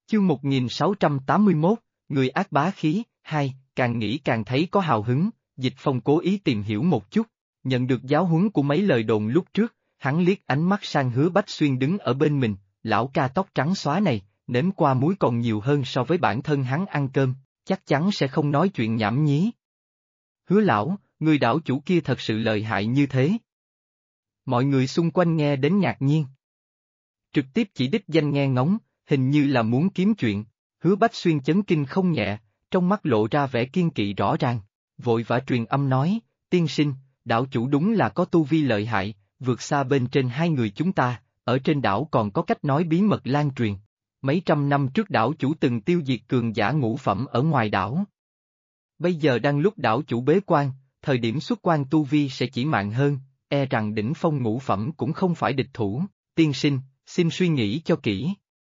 Chương 1681, người ác bá khí, 2, càng nghĩ càng thấy có hào hứng, Dịch Phong cố ý tìm hiểu một chút, nhận được giáo huấn của mấy lời đồn lúc trước, hắn liếc ánh mắt sang Hứa Bách Xuyên đứng ở bên mình, lão ca tóc trắng xóa này, nếm qua muối còn nhiều hơn so với bản thân hắn ăn cơm, chắc chắn sẽ không nói chuyện nhảm nhí. Hứa lão, người đảo chủ kia thật sự lợi hại như thế. Mọi người xung quanh nghe đến ngạc nhiên. Trực tiếp chỉ đích danh nghe ngóng, hình như là muốn kiếm chuyện, Hứa Bách Xuyên chấn kinh không nhẹ, trong mắt lộ ra vẻ kiên kỵ rõ ràng, vội vã truyền âm nói, tiên sinh, đảo chủ đúng là có tu vi lợi hại, vượt xa bên trên hai người chúng ta, ở trên đảo còn có cách nói bí mật lan truyền. Mấy trăm năm trước đảo chủ từng tiêu diệt cường giả ngũ phẩm ở ngoài đảo. Bây giờ đang lúc đảo chủ bế quan, thời điểm xuất quan tu vi sẽ chỉ mạnh hơn, e rằng đỉnh phong ngũ phẩm cũng không phải địch thủ, tiên sinh, xin suy nghĩ cho kỹ.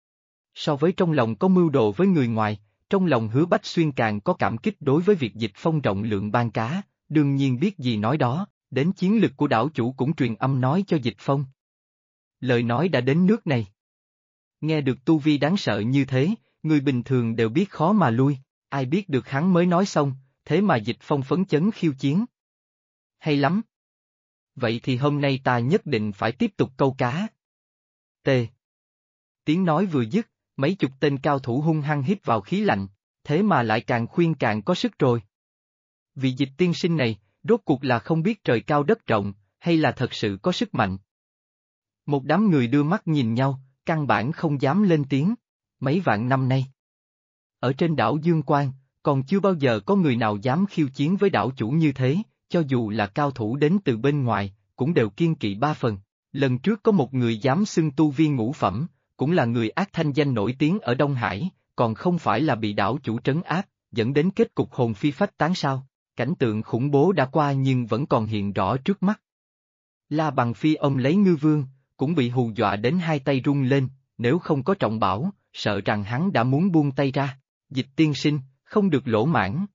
So với trong lòng có mưu đồ với người ngoài, trong lòng Hứa Bách Xuyên càng có cảm kích đối với việc Dịch Phong rộng lượng ban cá, đương nhiên biết gì nói đó, đến chiến lực của đảo chủ cũng truyền âm nói cho Dịch Phong. Lời nói đã đến nước này. Nghe được tu vi đáng sợ như thế, người bình thường đều biết khó mà lui, ai biết được hắn mới nói xong, thế mà Dịch Phong phấn chấn khiêu chiến. Hay lắm. Vậy thì hôm nay ta nhất định phải tiếp tục câu cá. T. Tiếng nói vừa dứt, mấy chục tên cao thủ hung hăng hít vào khí lạnh, thế mà lại càng khuyên càng có sức rồi. Vị Dịch tiên sinh này, rốt cuộc là không biết trời cao đất rộng, hay là thật sự có sức mạnh. Một đám người đưa mắt nhìn nhau, căn bản không dám lên tiếng. Mấy vạn năm nay, ở trên đảo Dương Quang, còn chưa bao giờ có người nào dám khiêu chiến với đảo chủ như thế, cho dù là cao thủ đến từ bên ngoài, cũng đều kiêng kỵ ba phần. Lần trước có một người dám xưng tu viên ngũ phẩm, cũng là người ác thanh danh nổi tiếng ở Đông Hải, còn không phải là bị đảo chủ trấn áp, dẫn đến kết cục hồn phi phách tán sao. Cảnh tượng khủng bố đã qua nhưng vẫn còn hiện rõ trước mắt. La Bằng Phi ông lấy ngư vương, cũng bị hù dọa đến hai tay run lên, nếu không có trọng bảo, sợ rằng hắn đã muốn buông tay ra. Dịch tiên sinh, không được lỗ mãn.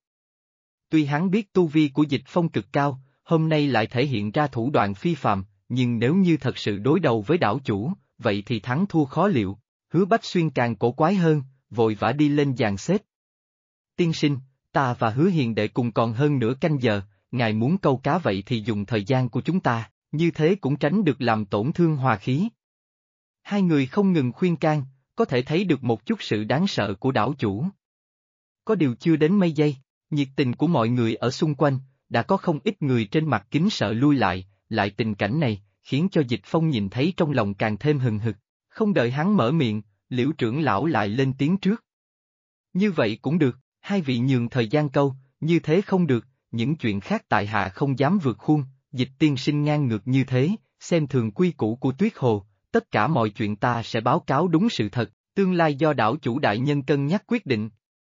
Tuy hắn biết tu vi của Dịch Phong cực cao, hôm nay lại thể hiện ra thủ đoạn phi phàm, nhưng nếu như thật sự đối đầu với đảo chủ, vậy thì thắng thua khó liệu. Hứa Bách Xuyên càng cổ quái hơn, vội vã đi lên dàn xếp. Tiên sinh, ta và Hứa Hiền đệ cùng còn hơn nửa canh giờ, ngài muốn câu cá vậy thì dùng thời gian của chúng ta, như thế cũng tránh được làm tổn thương hòa khí. Hai người không ngừng khuyên can, có thể thấy được một chút sự đáng sợ của đảo chủ. Có điều chưa đến mấy giây, nhiệt tình của mọi người ở xung quanh, đã có không ít người trên mặt kính sợ lui lại tình cảnh này, khiến cho Dịch Phong nhìn thấy trong lòng càng thêm hừng hực, không đợi hắn mở miệng, Liễu trưởng lão lại lên tiếng trước. Như vậy cũng được, hai vị nhường thời gian câu, như thế không được, những chuyện khác tại hạ không dám vượt khuôn, Dịch tiên sinh ngang ngược như thế, xem thường quy củ của Tuyết Hồ, tất cả mọi chuyện ta sẽ báo cáo đúng sự thật, tương lai do đảo chủ đại nhân cân nhắc quyết định.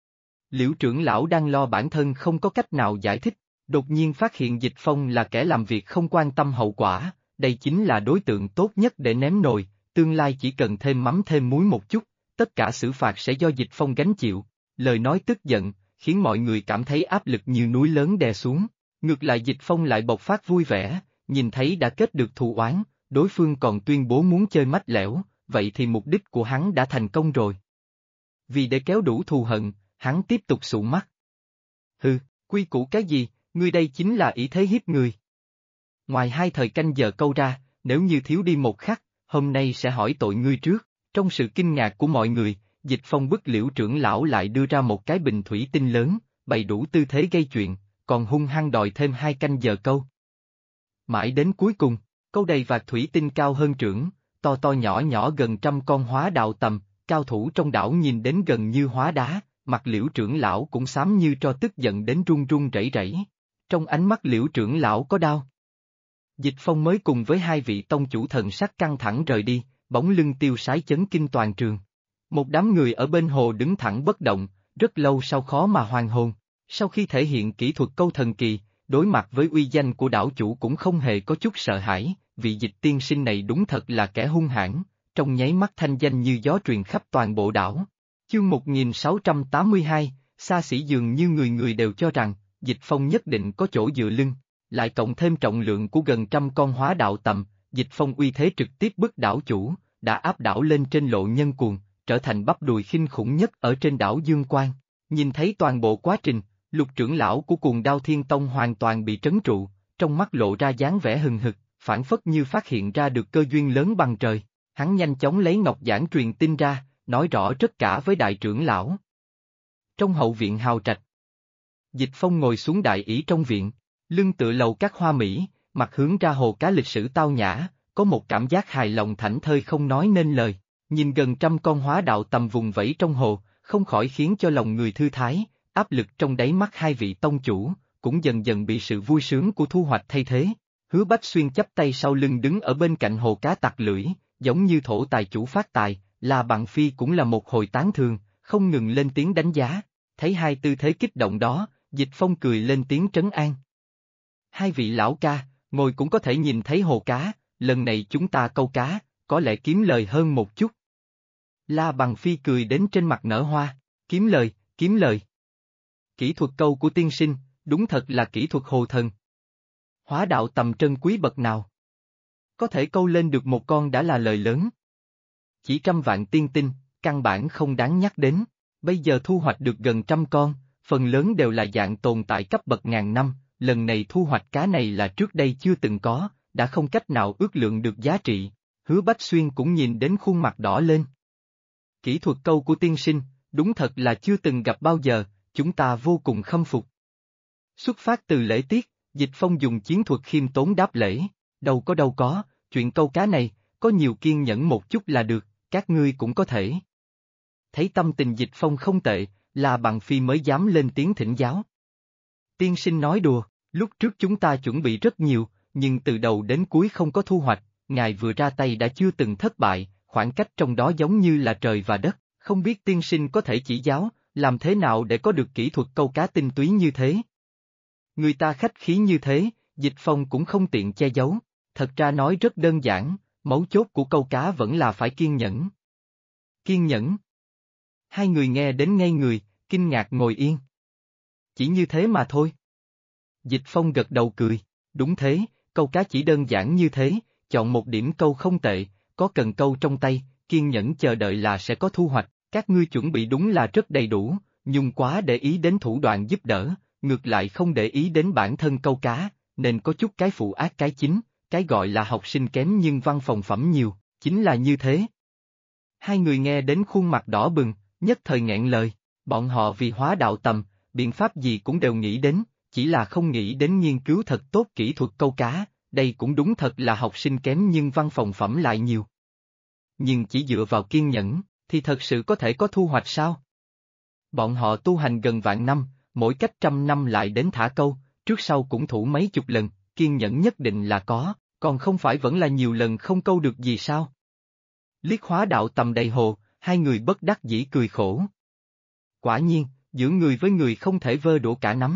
Liễu trưởng lão đang lo bản thân không có cách nào giải thích, đột nhiên phát hiện Dịch Phong là kẻ làm việc không quan tâm hậu quả, đây chính là đối tượng tốt nhất để ném nồi, tương lai chỉ cần thêm mắm thêm muối một chút, tất cả xử phạt sẽ do Dịch Phong gánh chịu. Lời nói tức giận, khiến mọi người cảm thấy áp lực như núi lớn đè xuống, ngược lại Dịch Phong lại bộc phát vui vẻ, nhìn thấy đã kết được thù oán, đối phương còn tuyên bố muốn chơi mách lẻo, vậy thì mục đích của hắn đã thành công rồi. Vì để kéo đủ thù hận, hắn tiếp tục sụ mắt. Hừ, quy củ cái gì, ngươi đây chính là ý thế hiếp người. Ngoài hai thời canh giờ câu ra, nếu như thiếu đi một khắc, hôm nay sẽ hỏi tội ngươi trước. Trong sự kinh ngạc của mọi người, Dịch Phong bức Liễu trưởng lão lại đưa ra một cái bình thủy tinh lớn, bày đủ tư thế gây chuyện, còn hung hăng đòi thêm hai canh giờ câu. Mãi đến cuối cùng, câu đầy vạc thủy tinh cao hơn trưởng, to to nhỏ nhỏ gần 100 con hóa đạo tầm, cao thủ trong đảo nhìn đến gần như hóa đá, mặt Liễu trưởng lão cũng xám như tro, tức giận đến run run rẩy rẩy. Trong ánh mắt Liễu trưởng lão có đau. Dịch Phong mới cùng với hai vị tông chủ thần sắc căng thẳng rời đi, bóng lưng tiêu sái chấn kinh toàn trường. Một đám người ở bên hồ đứng thẳng bất động, rất lâu sau khó mà hoàn hồn. Sau khi thể hiện kỹ thuật câu thần kỳ, đối mặt với uy danh của đảo chủ cũng không hề có chút sợ hãi, vị Dịch tiên sinh này đúng thật là kẻ hung hãn, trong nháy mắt thanh danh như gió truyền khắp toàn bộ đảo. Chương 1682, xa xỉ dường như người người đều cho rằng, Dịch Phong nhất định có chỗ dựa lưng, lại cộng thêm trọng lượng của gần 100 con hóa đạo tầm, Dịch Phong uy thế trực tiếp bức đảo chủ, đã áp đảo lên trên lộ nhân cuồng, trở thành bắp đùi khinh khủng nhất ở trên đảo Dương Quan. Nhìn thấy toàn bộ quá trình, Lục trưởng lão của Cuồng Đao Thiên Tông hoàn toàn bị trấn trụ, trong mắt lộ ra dáng vẻ hừng hực, phảng phất như phát hiện ra được cơ duyên lớn bằng trời. Hắn nhanh chóng lấy ngọc giản truyền tin ra, nói rõ tất cả với đại trưởng lão. Trong hậu viện hào trạch, Dịch Phong ngồi xuống đại ỷ trong viện, lưng tựa lầu các hoa mỹ, mặt hướng ra hồ cá lịch sử tao nhã, có một cảm giác hài lòng thảnh thơi không nói nên lời. Nhìn gần 100 con hóa đạo tầm vùng vẫy trong hồ, không khỏi khiến cho lòng người thư thái, áp lực trong đáy mắt hai vị tông chủ, cũng dần dần bị sự vui sướng của thu hoạch thay thế. Hứa Bách Xuyên chắp tay sau lưng đứng ở bên cạnh hồ cá tặc lưỡi, giống như thổ tài chủ phát tài, La Bằng Phi cũng là một hồi tán thường, không ngừng lên tiếng đánh giá. Thấy hai tư thế kích động đó, Dịch Phong cười lên tiếng trấn an. Hai vị lão ca, ngồi cũng có thể nhìn thấy hồ cá, lần này chúng ta câu cá, có lẽ kiếm lời hơn một chút. La Bằng Phi cười đến trên mặt nở hoa, kiếm lời, kiếm lời. Kỹ thuật câu của tiên sinh, đúng thật là kỹ thuật hồ thần. Hóa đạo tầm trân quý bậc nào? Có thể câu lên được một con đã là lời lớn. Chỉ 100 vạn tiên tinh, căn bản không đáng nhắc đến, bây giờ thu hoạch được gần 100 con, phần lớn đều là dạng tồn tại cấp bậc ngàn năm, lần này thu hoạch cá này là trước đây chưa từng có, đã không cách nào ước lượng được giá trị. Hứa Bách Xuyên cũng nhìn đến khuôn mặt đỏ lên. Kỹ thuật câu của tiên sinh, đúng thật là chưa từng gặp bao giờ, chúng ta vô cùng khâm phục. Xuất phát từ lễ tiết, Dịch Phong dùng chiến thuật khiêm tốn đáp lễ, đâu có, chuyện câu cá này, có nhiều kiên nhẫn một chút là được, các ngươi cũng có thể. Thấy tâm tình Dịch Phong không tệ, La Bằng Phi mới dám lên tiếng thỉnh giáo. Tiên sinh nói đùa, lúc trước chúng ta chuẩn bị rất nhiều, nhưng từ đầu đến cuối không có thu hoạch, ngài vừa ra tay đã chưa từng thất bại, khoảng cách trong đó giống như là trời và đất, không biết tiên sinh có thể chỉ giáo, làm thế nào để có được kỹ thuật câu cá tinh túy như thế. Người ta khách khí như thế, Dịch Phong cũng không tiện che giấu, thật ra nói rất đơn giản, mấu chốt của câu cá vẫn là phải kiên nhẫn. Kiên nhẫn. Hai người nghe đến ngây người, kinh ngạc ngồi yên. Chỉ như thế mà thôi. Dịch Phong gật đầu cười, đúng thế, câu cá chỉ đơn giản như thế, chọn một điểm câu không tệ, có cần câu trong tay, kiên nhẫn chờ đợi là sẽ có thu hoạch, các ngươi chuẩn bị đúng là rất đầy đủ, nhưng quá để ý đến thủ đoạn giúp đỡ, ngược lại không để ý đến bản thân câu cá, nên có chút cái phụ ác cái chính, cái gọi là học sinh kém nhưng văn phòng phẩm nhiều, chính là như thế. Hai người nghe đến khuôn mặt đỏ bừng, nhất thời nghẹn lời, bọn họ vì hóa đạo tầm, biện pháp gì cũng đều nghĩ đến, chỉ là không nghĩ đến nghiên cứu thật tốt kỹ thuật câu cá, đây cũng đúng thật là học sinh kém nhưng văn phòng phẩm lại nhiều. Nhưng chỉ dựa vào kiên nhẫn, thì thật sự có thể có thu hoạch sao? Bọn họ tu hành gần vạn năm, mỗi cách 100 năm lại đến thả câu, trước sau cũng thủ mấy chục lần, kiên nhẫn nhất định là có, còn không phải vẫn là nhiều lần không câu được gì sao? Liếc hóa đạo tầm đầy hồ, hai người bất đắc dĩ cười khổ. Quả nhiên, giữa người với người không thể vơ đũa cả nắm.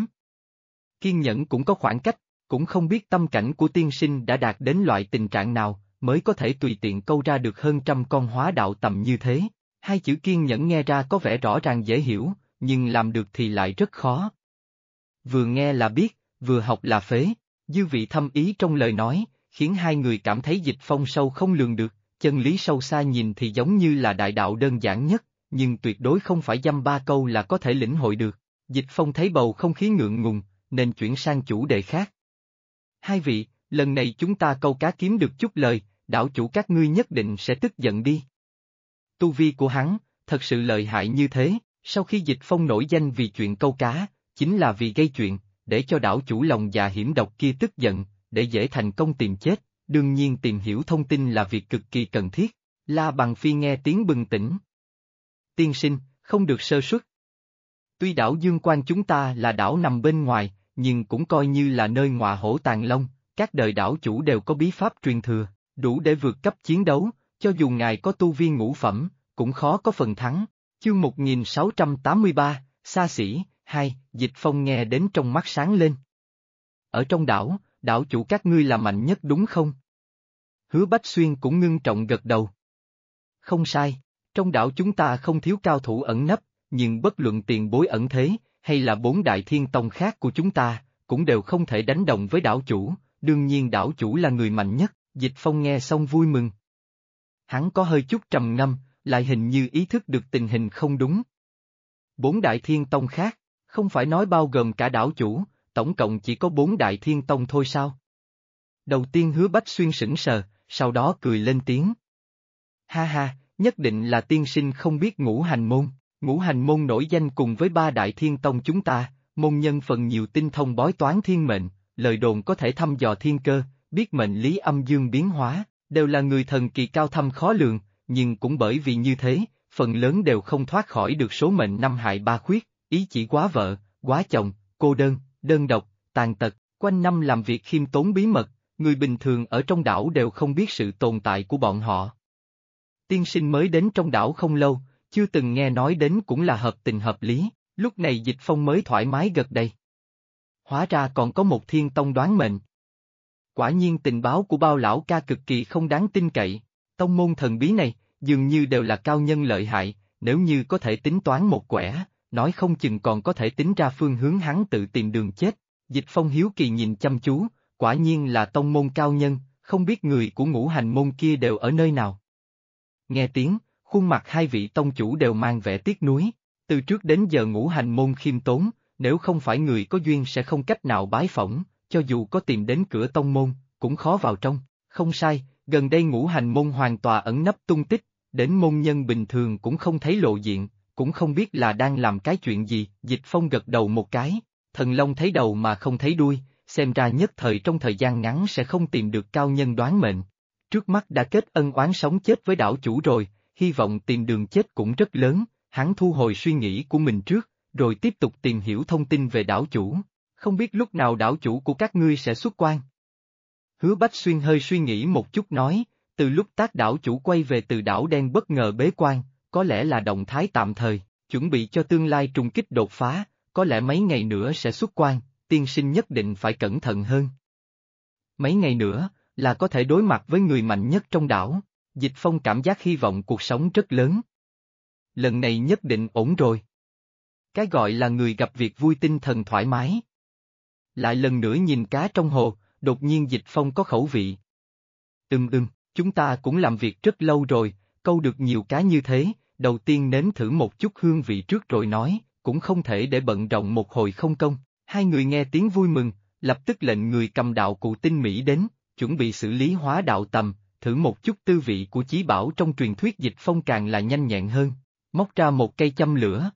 Kiên nhẫn cũng có khoảng cách, cũng không biết tâm cảnh của tiên sinh đã đạt đến loại tình trạng nào, mới có thể tùy tiện câu ra được hơn 100 con hóa đạo tầm như thế. Hai chữ kiên nhẫn nghe ra có vẻ rõ ràng dễ hiểu, nhưng làm được thì lại rất khó. Vừa nghe là biết, vừa học là phế, dư vị thâm ý trong lời nói, khiến hai người cảm thấy Dịch Phong sâu không lường được, chân lý sâu xa nhìn thì giống như là đại đạo đơn giản nhất, nhưng tuyệt đối không phải dăm ba câu là có thể lĩnh hội được. Dịch Phong thấy bầu không khí ngượng ngùng, nên chuyển sang chủ đề khác. Hai vị, lần này chúng ta câu cá kiếm được chút lời, đảo chủ các ngươi nhất định sẽ tức giận đi. Tu vi của hắn, thật sự lợi hại như thế, sau khi Dịch Phong nổi danh vì chuyện câu cá, chính là vì gây chuyện, để cho đảo chủ lòng dạ hiểm độc kia tức giận, để dễ thành công tìm chết, đương nhiên tìm hiểu thông tin là việc cực kỳ cần thiết. La Bằng Phi nghe tiếng bừng tỉnh. Tiên sinh, không được sơ suất. Tuy đảo Dương Quan chúng ta là đảo nằm bên ngoài, nhưng cũng coi như là nơi ngọa hổ tàng long, các đời đảo chủ đều có bí pháp truyền thừa, đủ để vượt cấp chiến đấu, cho dù ngài có tu vi ngũ phẩm, cũng khó có phần thắng. Chương 1683, xa xỉ, 2, Dịch Phong nghe đến trong mắt sáng lên. Ở trong đảo, đảo chủ các ngươi là mạnh nhất đúng không? Hứa Bách Xuyên cũng ngưng trọng gật đầu. Không sai, trong đảo chúng ta không thiếu cao thủ ẩn nấp, nhưng bất luận tiền bối ẩn thế, hay là 4 đại thiên tông khác của chúng ta, cũng đều không thể đánh đồng với đảo chủ, đương nhiên đảo chủ là người mạnh nhất. Dịch Phong nghe xong vui mừng. Hắn có hơi chút trầm ngâm, lại hình như ý thức được tình hình không đúng. 4 đại thiên tông khác, không phải nói bao gồm cả đảo chủ, tổng cộng chỉ có 4 đại thiên tông thôi sao? Đầu tiên Hứa Bách Xuyên sững sờ, sau đó cười lên tiếng. Ha ha, nhất định là tiên sinh không biết Ngũ Hành Môn. Ngũ Hành Môn nổi danh cùng với 3 đại thiên tông chúng ta, môn nhân phần nhiều tinh thông bói toán thiên mệnh, lời đồn có thể thăm dò thiên cơ, biết mệnh lý âm dương biến hóa, đều là người thần kỳ cao thâm khó lường, nhưng cũng bởi vì như thế, phần lớn đều không thoát khỏi được số mệnh năm hại ba khuyết, ý chỉ quá vợ, quá chồng, cô đơn, đơn độc, tàn tật, quanh năm làm việc khiêm tốn bí mật, người bình thường ở trong đảo đều không biết sự tồn tại của bọn họ. Tiên sinh mới đến trong đảo không lâu, chưa từng nghe nói đến cũng là hợp tình hợp lý, lúc này Dịch Phong mới thoải mái gật đầy. Hóa ra còn có một thiên tông đoán mệnh. Quả nhiên tình báo của Bao lão ca cực kỳ không đáng tin cậy, tông môn thần bí này, dường như đều là cao nhân lợi hại, nếu như có thể tính toán một quẻ, nói không chừng còn có thể tính ra phương hướng hắn tự tìm đường chết. Dịch Phong hiếu kỳ nhìn chăm chú, quả nhiên là tông môn cao nhân, không biết người của Ngũ Hành Môn kia đều ở nơi nào. Nghe tiếng, khuôn mặt hai vị tông chủ đều mang vẻ tiếc nuối, từ trước đến giờ Ngũ Hành Môn khiêm tốn, nếu không phải người có duyên sẽ không cách nào bái phỏng, cho dù có tìm đến cửa tông môn, cũng khó vào trong. Không sai, gần đây Ngũ Hành Môn hoàn toàn ẩn nấp tung tích, đến môn nhân bình thường cũng không thấy lộ diện, cũng không biết là đang làm cái chuyện gì. Dịch Phong gật đầu một cái, thần long thấy đầu mà không thấy đuôi, xem ra nhất thời trong thời gian ngắn sẽ không tìm được cao nhân đoán mệnh. Trước mắt đã kết ân oán sống chết với đảo chủ rồi, hy vọng tìm đường chết cũng rất lớn, hắn thu hồi suy nghĩ của mình trước, rồi tiếp tục tìm hiểu thông tin về đảo chủ. Không biết lúc nào đảo chủ của các ngươi sẽ xuất quan. Hứa Bách Xuyên hơi suy nghĩ một chút nói, từ lúc Tác đảo chủ quay về từ đảo đen bất ngờ bế quan, có lẽ là động thái tạm thời, chuẩn bị cho tương lai trùng kích đột phá, có lẽ mấy ngày nữa sẽ xuất quan, tiên sinh nhất định phải cẩn thận hơn. Mấy ngày nữa, là có thể đối mặt với người mạnh nhất trong đảo, Dịch Phong cảm giác hy vọng cuộc sống rất lớn. Lần này nhất định ổn rồi. Cái gọi là người gặp việc vui tinh thần thoải mái. Lại lần nữa nhìn cá trong hồ, đột nhiên Dịch Phong có khẩu vị. Chúng ta cũng làm việc rất lâu rồi, câu được nhiều cá như thế, đầu tiên nếm thử một chút hương vị trước rồi nói, cũng không thể để bận rộn một hồi không công. Hai người nghe tiếng vui mừng, lập tức lệnh người cầm đạo cụ tinh mỹ đến, chuẩn bị xử lý hóa đạo tầm, thử một chút tư vị của chí bảo trong truyền thuyết. Dịch Phong càng là nhanh nhẹn hơn, móc ra một cây châm lửa.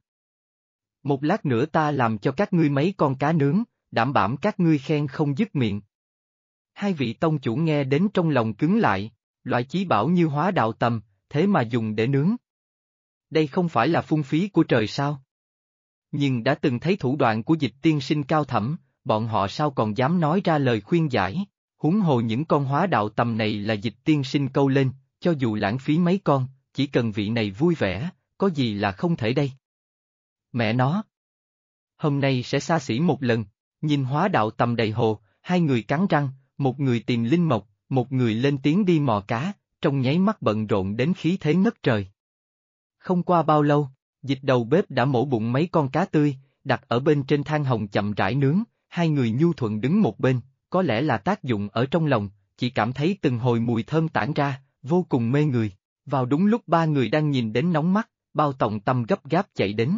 Một lát nữa ta làm cho các ngươi mấy con cá nướng, đảm bảo các ngươi khen không dứt miệng. Hai vị tông chủ nghe đến trong lòng cứng lại, loại chí bảo như hóa đạo tầm, thế mà dùng để nướng. Đây không phải là phung phí của trời sao? Nhưng đã từng thấy thủ đoạn của Dịch tiên sinh cao thẫm, bọn họ sao còn dám nói ra lời khuyên giải, huống hồ những con hóa đạo tầm này là Dịch tiên sinh câu lên, cho dù lãng phí mấy con, chỉ cần vị này vui vẻ, có gì là không thể đây. Mẹ nó! Hôm nay sẽ xa xỉ một lần, nhìn hóa đạo tầm đầy hồ, hai người cắn răng, một người tìm linh mộc, một người lên tiếng đi mò cá, trong nháy mắt bận rộn đến khí thế ngất trời. Không qua bao lâu, Dịch đầu bếp đã mổ bụng mấy con cá tươi, đặt ở bên trên than hồng chậm rãi nướng, hai người nhu thuận đứng một bên, có lẽ là tác dụng ở trong lòng, chỉ cảm thấy từng hồi mùi thơm tản ra, vô cùng mê người. Vào đúng lúc ba người đang nhìn đến nóng mắt, Bao Tòng Tâm gấp gáp chạy đến.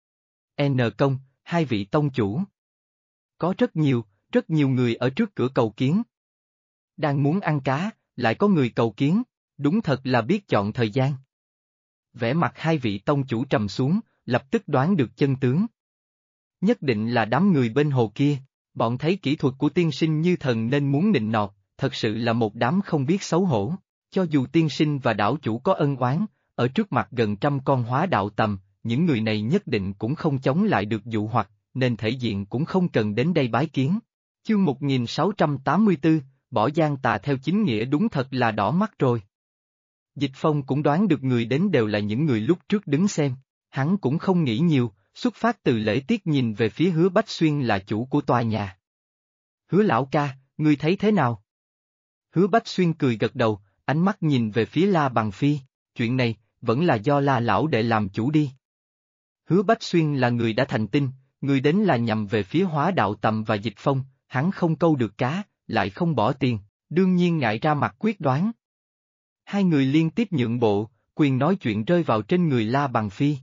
N Công, hai vị tông chủ. Có rất nhiều người ở trước cửa cầu kiến. Đang muốn ăn cá, lại có người cầu kiến, đúng thật là biết chọn thời gian. Vẻ mặt hai vị tông chủ trầm xuống, lập tức đoán được chân tướng. Nhất định là đám người bên hồ kia, bọn thấy kỹ thuật của tiên sinh như thần nên muốn nịnh nọt, thật sự là một đám không biết xấu hổ. Cho dù tiên sinh và đảo chủ có ân oán, ở trước mặt gần trăm con hóa đạo tầm, những người này nhất định cũng không chống lại được dụ hoặc, nên thể diện cũng không cần đến đây bái kiến. Chương 1684, bỏ gian tà theo chính nghĩa đúng thật là đỏ mắt rồi. Dịch Phong cũng đoán được người đến đều là những người lúc trước đứng xem, hắn cũng không nghĩ nhiều, xuất phát từ lễ tiết nhìn về phía Hứa Bách Xuyên là chủ của tòa nhà. Hứa lão ca, ngươi thấy thế nào? Hứa Bách Xuyên cười gật đầu, ánh mắt nhìn về phía La Bằng Phi, chuyện này, vẫn là do La lão đệ làm chủ đi. Hứa Bách Xuyên là người đã thành tinh, người đến là nhằm về phía hóa đạo tầm và Dịch Phong, hắn không câu được cá, lại không bỏ tiền, đương nhiên ngại ra mặt quyết đoán. Hai người liên tiếp nhượng bộ, quyền nói chuyện rơi vào trên người La Bằng Phi.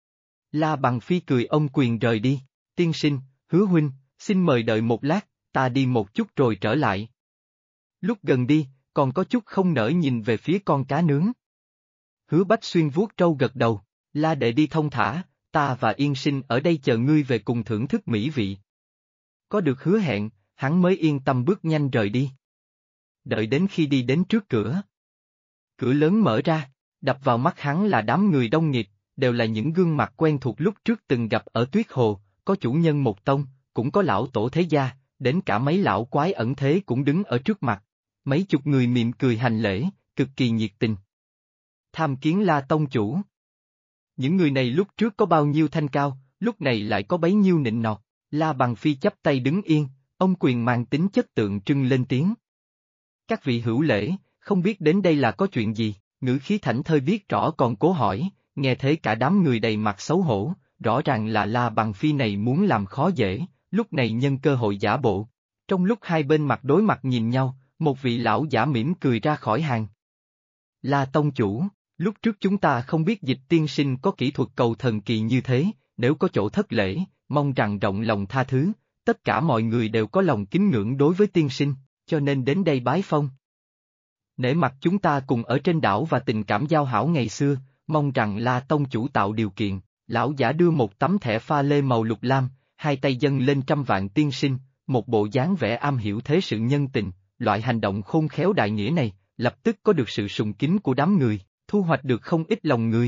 La Bằng Phi cười ôm quyền rời đi, tiên sinh, Hứa huynh, xin mời đợi một lát, ta đi một chút rồi trở lại. Lúc gần đi, còn có chút không nỡ nhìn về phía con cá nướng. Hứa Bách Xuyên vuốt râu gật đầu, La đệ đi thông thả, ta và Yên Sinh ở đây chờ ngươi về cùng thưởng thức mỹ vị. Có được hứa hẹn, hắn mới yên tâm bước nhanh rời đi. Đợi đến khi đi đến trước cửa. Cửa lớn mở ra, đập vào mắt hắn là đám người đông nghịt, đều là những gương mặt quen thuộc lúc trước từng gặp ở Tuyết Hồ, có chủ nhân một tông, cũng có lão tổ thế gia, đến cả mấy lão quái ẩn thế cũng đứng ở trước mặt. Mấy chục người mỉm cười hành lễ, cực kỳ nhiệt tình. Tham kiến La tông chủ. Những người này lúc trước có bao nhiêu thanh cao, lúc này lại có bấy nhiêu nịnh nọt. La Bằng Phi chắp tay đứng yên, ông quyền mang tính chất tượng trưng lên tiếng. Các vị hữu lễ, không biết đến đây là có chuyện gì, ngữ khí thảnh thơi biết rõ còn cố hỏi, nghe thế cả đám người đầy mặt xấu hổ, rõ ràng là La Bằng Phi này muốn làm khó dễ, lúc này nhân cơ hội giả bộ. Trong lúc hai bên mặt đối mặt nhìn nhau, một vị lão giả mỉm cười ra khỏi hàng. La tông chủ, lúc trước chúng ta không biết Dịch tiên sinh có kỹ thuật cầu thần kỳ như thế, nếu có chỗ thất lễ, mong rằng rộng lòng tha thứ, tất cả mọi người đều có lòng kính ngưỡng đối với tiên sinh, cho nên đến đây bái phong. Nể mặt chúng ta cùng ở trên đảo và tình cảm giao hảo ngày xưa, mong rằng La tông chủ tạo điều kiện, lão giả đưa một tấm thẻ pha lê màu lục lam, hai tay dâng lên 100 vạn tiên sinh, một bộ dáng vẻ am hiểu thế sự nhân tình, loại hành động khôn khéo đại nghĩa này, lập tức có được sự sùng kính của đám người, thu hoạch được không ít lòng người.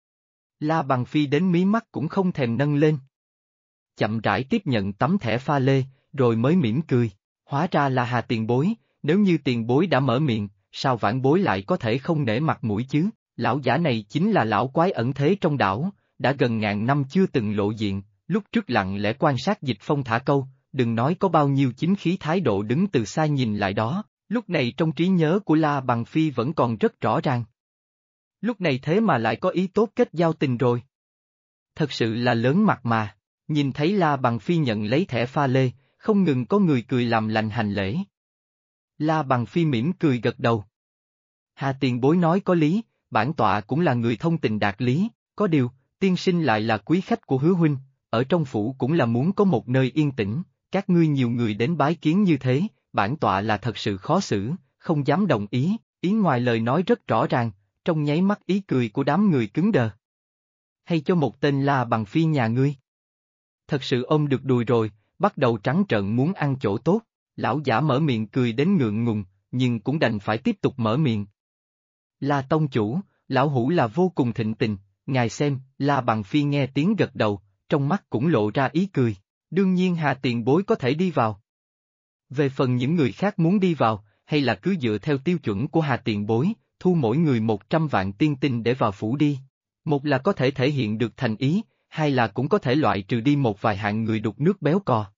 La Bằng Phi đến mí mắt cũng không thèm nâng lên. Chậm rãi tiếp nhận tấm thẻ pha lê, rồi mới mỉm cười, hóa ra là Hà tiền bối, nếu như tiền bối đã mở miệng, sao vãn bối lại có thể không nể mặt mũi chứ, lão giả này chính là lão quái ẩn thế trong đảo, đã gần ngàn năm chưa từng lộ diện, lúc trước lặng lẽ quan sát Dịch Phong thả câu, đừng nói có bao nhiêu chính khí thái độ đứng từ xa nhìn lại đó, lúc này trong trí nhớ của La Bằng Phi vẫn còn rất rõ ràng. Lúc này thế mà lại có ý tốt kết giao tình rồi. Thật sự là lớn mặt mà, nhìn thấy La Bằng Phi nhận lấy thẻ pha lê, không ngừng có người cười làm lành hành lễ. La Bằng Phi mỉm cười gật đầu. Hà tiền bối nói có lý, bản tọa cũng là người thông tình đạt lý, có điều, tiên sinh lại là quý khách của Hứa huynh, ở trong phủ cũng là muốn có một nơi yên tĩnh, các ngươi nhiều người đến bái kiến như thế, bản tọa là thật sự khó xử, không dám đồng ý, ý ngoài lời nói rất rõ ràng, trong nháy mắt ý cười của đám người cứng đờ. Hay cho một tên La Bằng Phi nhà ngươi. Thật sự ôm được đùi rồi, bắt đầu trắng trợn muốn ăn chỗ tốt, lão giả mở miệng cười đến ngượng ngùng, nhưng cũng đành phải tiếp tục mở miệng. La tông chủ, lão hủ là vô cùng thịnh tình, ngài xem, La Bằng Phi nghe tiếng gật đầu, trong mắt cũng lộ ra ý cười, đương nhiên Hà tiền bối có thể đi vào. Về phần những người khác muốn đi vào, hay là cứ dựa theo tiêu chuẩn của Hà tiền bối, thu mỗi người 100 vạn tiên tinh để vào phủ đi. Một là có thể thể hiện được thành ý, hai là cũng có thể loại trừ đi một vài hạng người đục nước béo cò.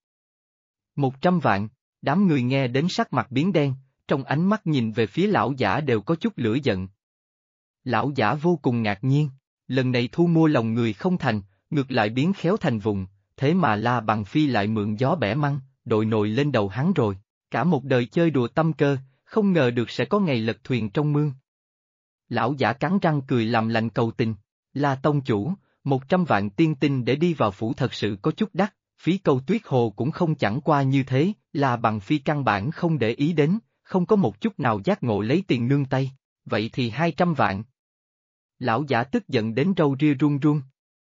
100 vạn, đám người nghe đến sắc mặt biến đen, trong ánh mắt nhìn về phía lão giả đều có chút lửa giận. Lão giả vô cùng ngạc nhiên, lần này thu mua lòng người không thành, ngược lại biến khéo thành vùng, thế mà La Bằng Phi lại mượn gió bẻ măng, đội nồi lên đầu hắn rồi, cả một đời chơi đùa tâm cơ, không ngờ được sẽ có ngày lật thuyền trong mương. Lão giả cắn răng cười làm lành cầu tình, La tông chủ, 100 vạn tiên tinh để đi vào phủ thật sự có chút đắt, phí câu Tuyết Hồ cũng không chẳng qua như thế, La Bằng Phi căn bản không để ý đến, không có một chút nào giác ngộ lấy tiền nương tay, vậy thì 200 vạn. Lão giả tức giận đến râu ria run run.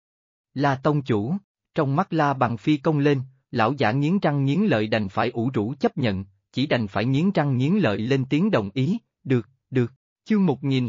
La tông chủ, trong mắt La Bằng Phi cong lên, lão giả nghiến răng nghiến lợi đành phải ủ rũ chấp nhận, chỉ đành phải nghiến răng nghiến lợi lên tiếng đồng ý, được, được, chương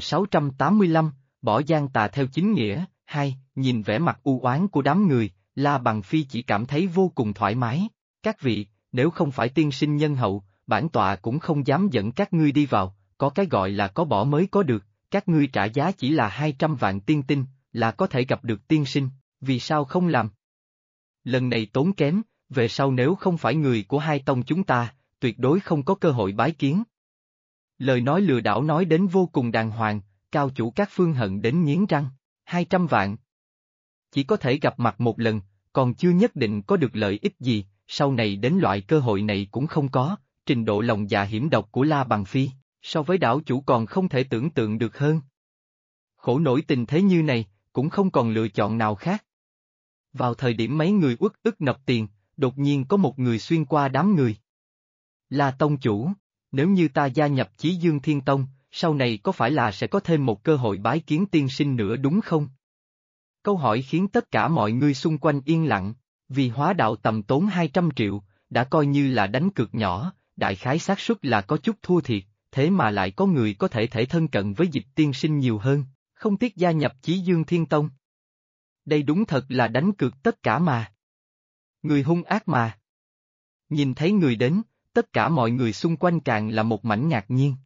1685, bỏ gian tà theo chính nghĩa, nhìn vẻ mặt u oán của đám người, La Bằng Phi chỉ cảm thấy vô cùng thoải mái, các vị, nếu không phải tiên sinh nhân hậu, bản tọa cũng không dám dẫn các ngươi đi vào, có cái gọi là có bỏ mới có được, các ngươi trả giá chỉ là 200 vạn tiên tinh, là có thể gặp được tiên sinh, vì sao không làm? Lần này tốn kém, về sau nếu không phải người của hai tông chúng ta, tuyệt đối không có cơ hội bái kiến. Lời nói lừa đảo nói đến vô cùng đàng hoàng, cao chủ các phương hận đến nghiến răng, 200 vạn. Chỉ có thể gặp mặt một lần, còn chưa nhất định có được lợi ích gì, sau này đến loại cơ hội này cũng không có, trình độ lòng dạ hiểm độc của La Bằng Phi, so với đảo chủ còn không thể tưởng tượng được hơn. Khổ nổi tình thế như này, cũng không còn lựa chọn nào khác. Vào thời điểm mấy người uất ức nộp tiền, đột nhiên có một người xuyên qua đám người. Là tông chủ, nếu như ta gia nhập Chí Dương Thiên Tông, sau này có phải là sẽ có thêm một cơ hội bái kiến tiên sinh nữa đúng không? Câu hỏi khiến tất cả mọi người xung quanh yên lặng, vì hóa đạo tầm tốn 200 triệu, đã coi như là đánh cược nhỏ, đại khái xác suất là có chút thua thiệt, thế mà lại có người có thể thân cận với Dịch tiên sinh nhiều hơn, không tiếc gia nhập Chí Dương Thiên Tông. Đây đúng thật là đánh cược tất cả mà. Người hung ác mà. Nhìn thấy người đến, tất cả mọi người xung quanh càng là một mảnh ngạc nhiên.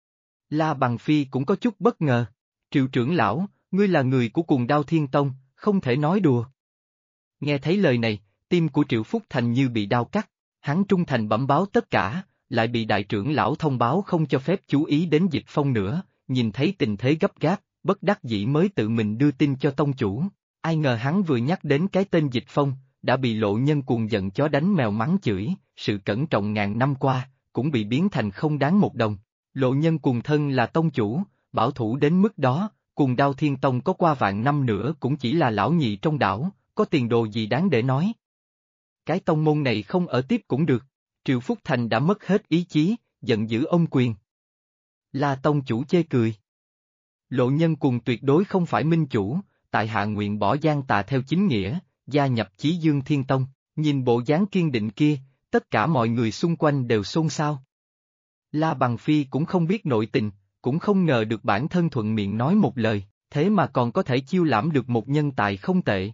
La Bằng Phi cũng có chút bất ngờ. Triệu trưởng lão, ngươi là người của Cuồng Đao Thiên Tông, không thể nói đùa. Nghe thấy lời này, tim của Triệu Phúc Thành như bị đao cắt, hắn trung thành bẩm báo tất cả, lại bị đại trưởng lão thông báo không cho phép chú ý đến Dịch Phong nữa, nhìn thấy tình thế gấp gáp, bất đắc dĩ mới tự mình đưa tin cho tông chủ. Ai ngờ hắn vừa nhắc đến cái tên Dịch Phong, đã bị Lộ Nhân cuồng giận chó đánh mèo mắng chửi, sự cẩn trọng ngàn năm qua, cũng bị biến thành không đáng một đồng. Lộ Nhân cuồng thân là tông chủ, bảo thủ đến mức đó, Cuồng Đao Thiên Tông có qua vạn năm nữa cũng chỉ là lão nhị trong đảo, có tiền đồ gì đáng để nói. Cái tông môn này không ở tiếp cũng được, Triệu Phúc Thành đã mất hết ý chí, giận dữ ôm quyền. La tông chủ chê cười. Lộ Nhân cuồng tuyệt đối không phải minh chủ, tại hạ nguyện bỏ gian tà theo chính nghĩa, gia nhập Chí Dương Thiên Tông, nhìn bộ dáng kiên định kia, tất cả mọi người xung quanh đều xôn xao. La Bằng Phi cũng không biết nội tình, cũng không ngờ được bản thân thuận miệng nói một lời, thế mà còn có thể chiêu lãm được một nhân tài không tệ.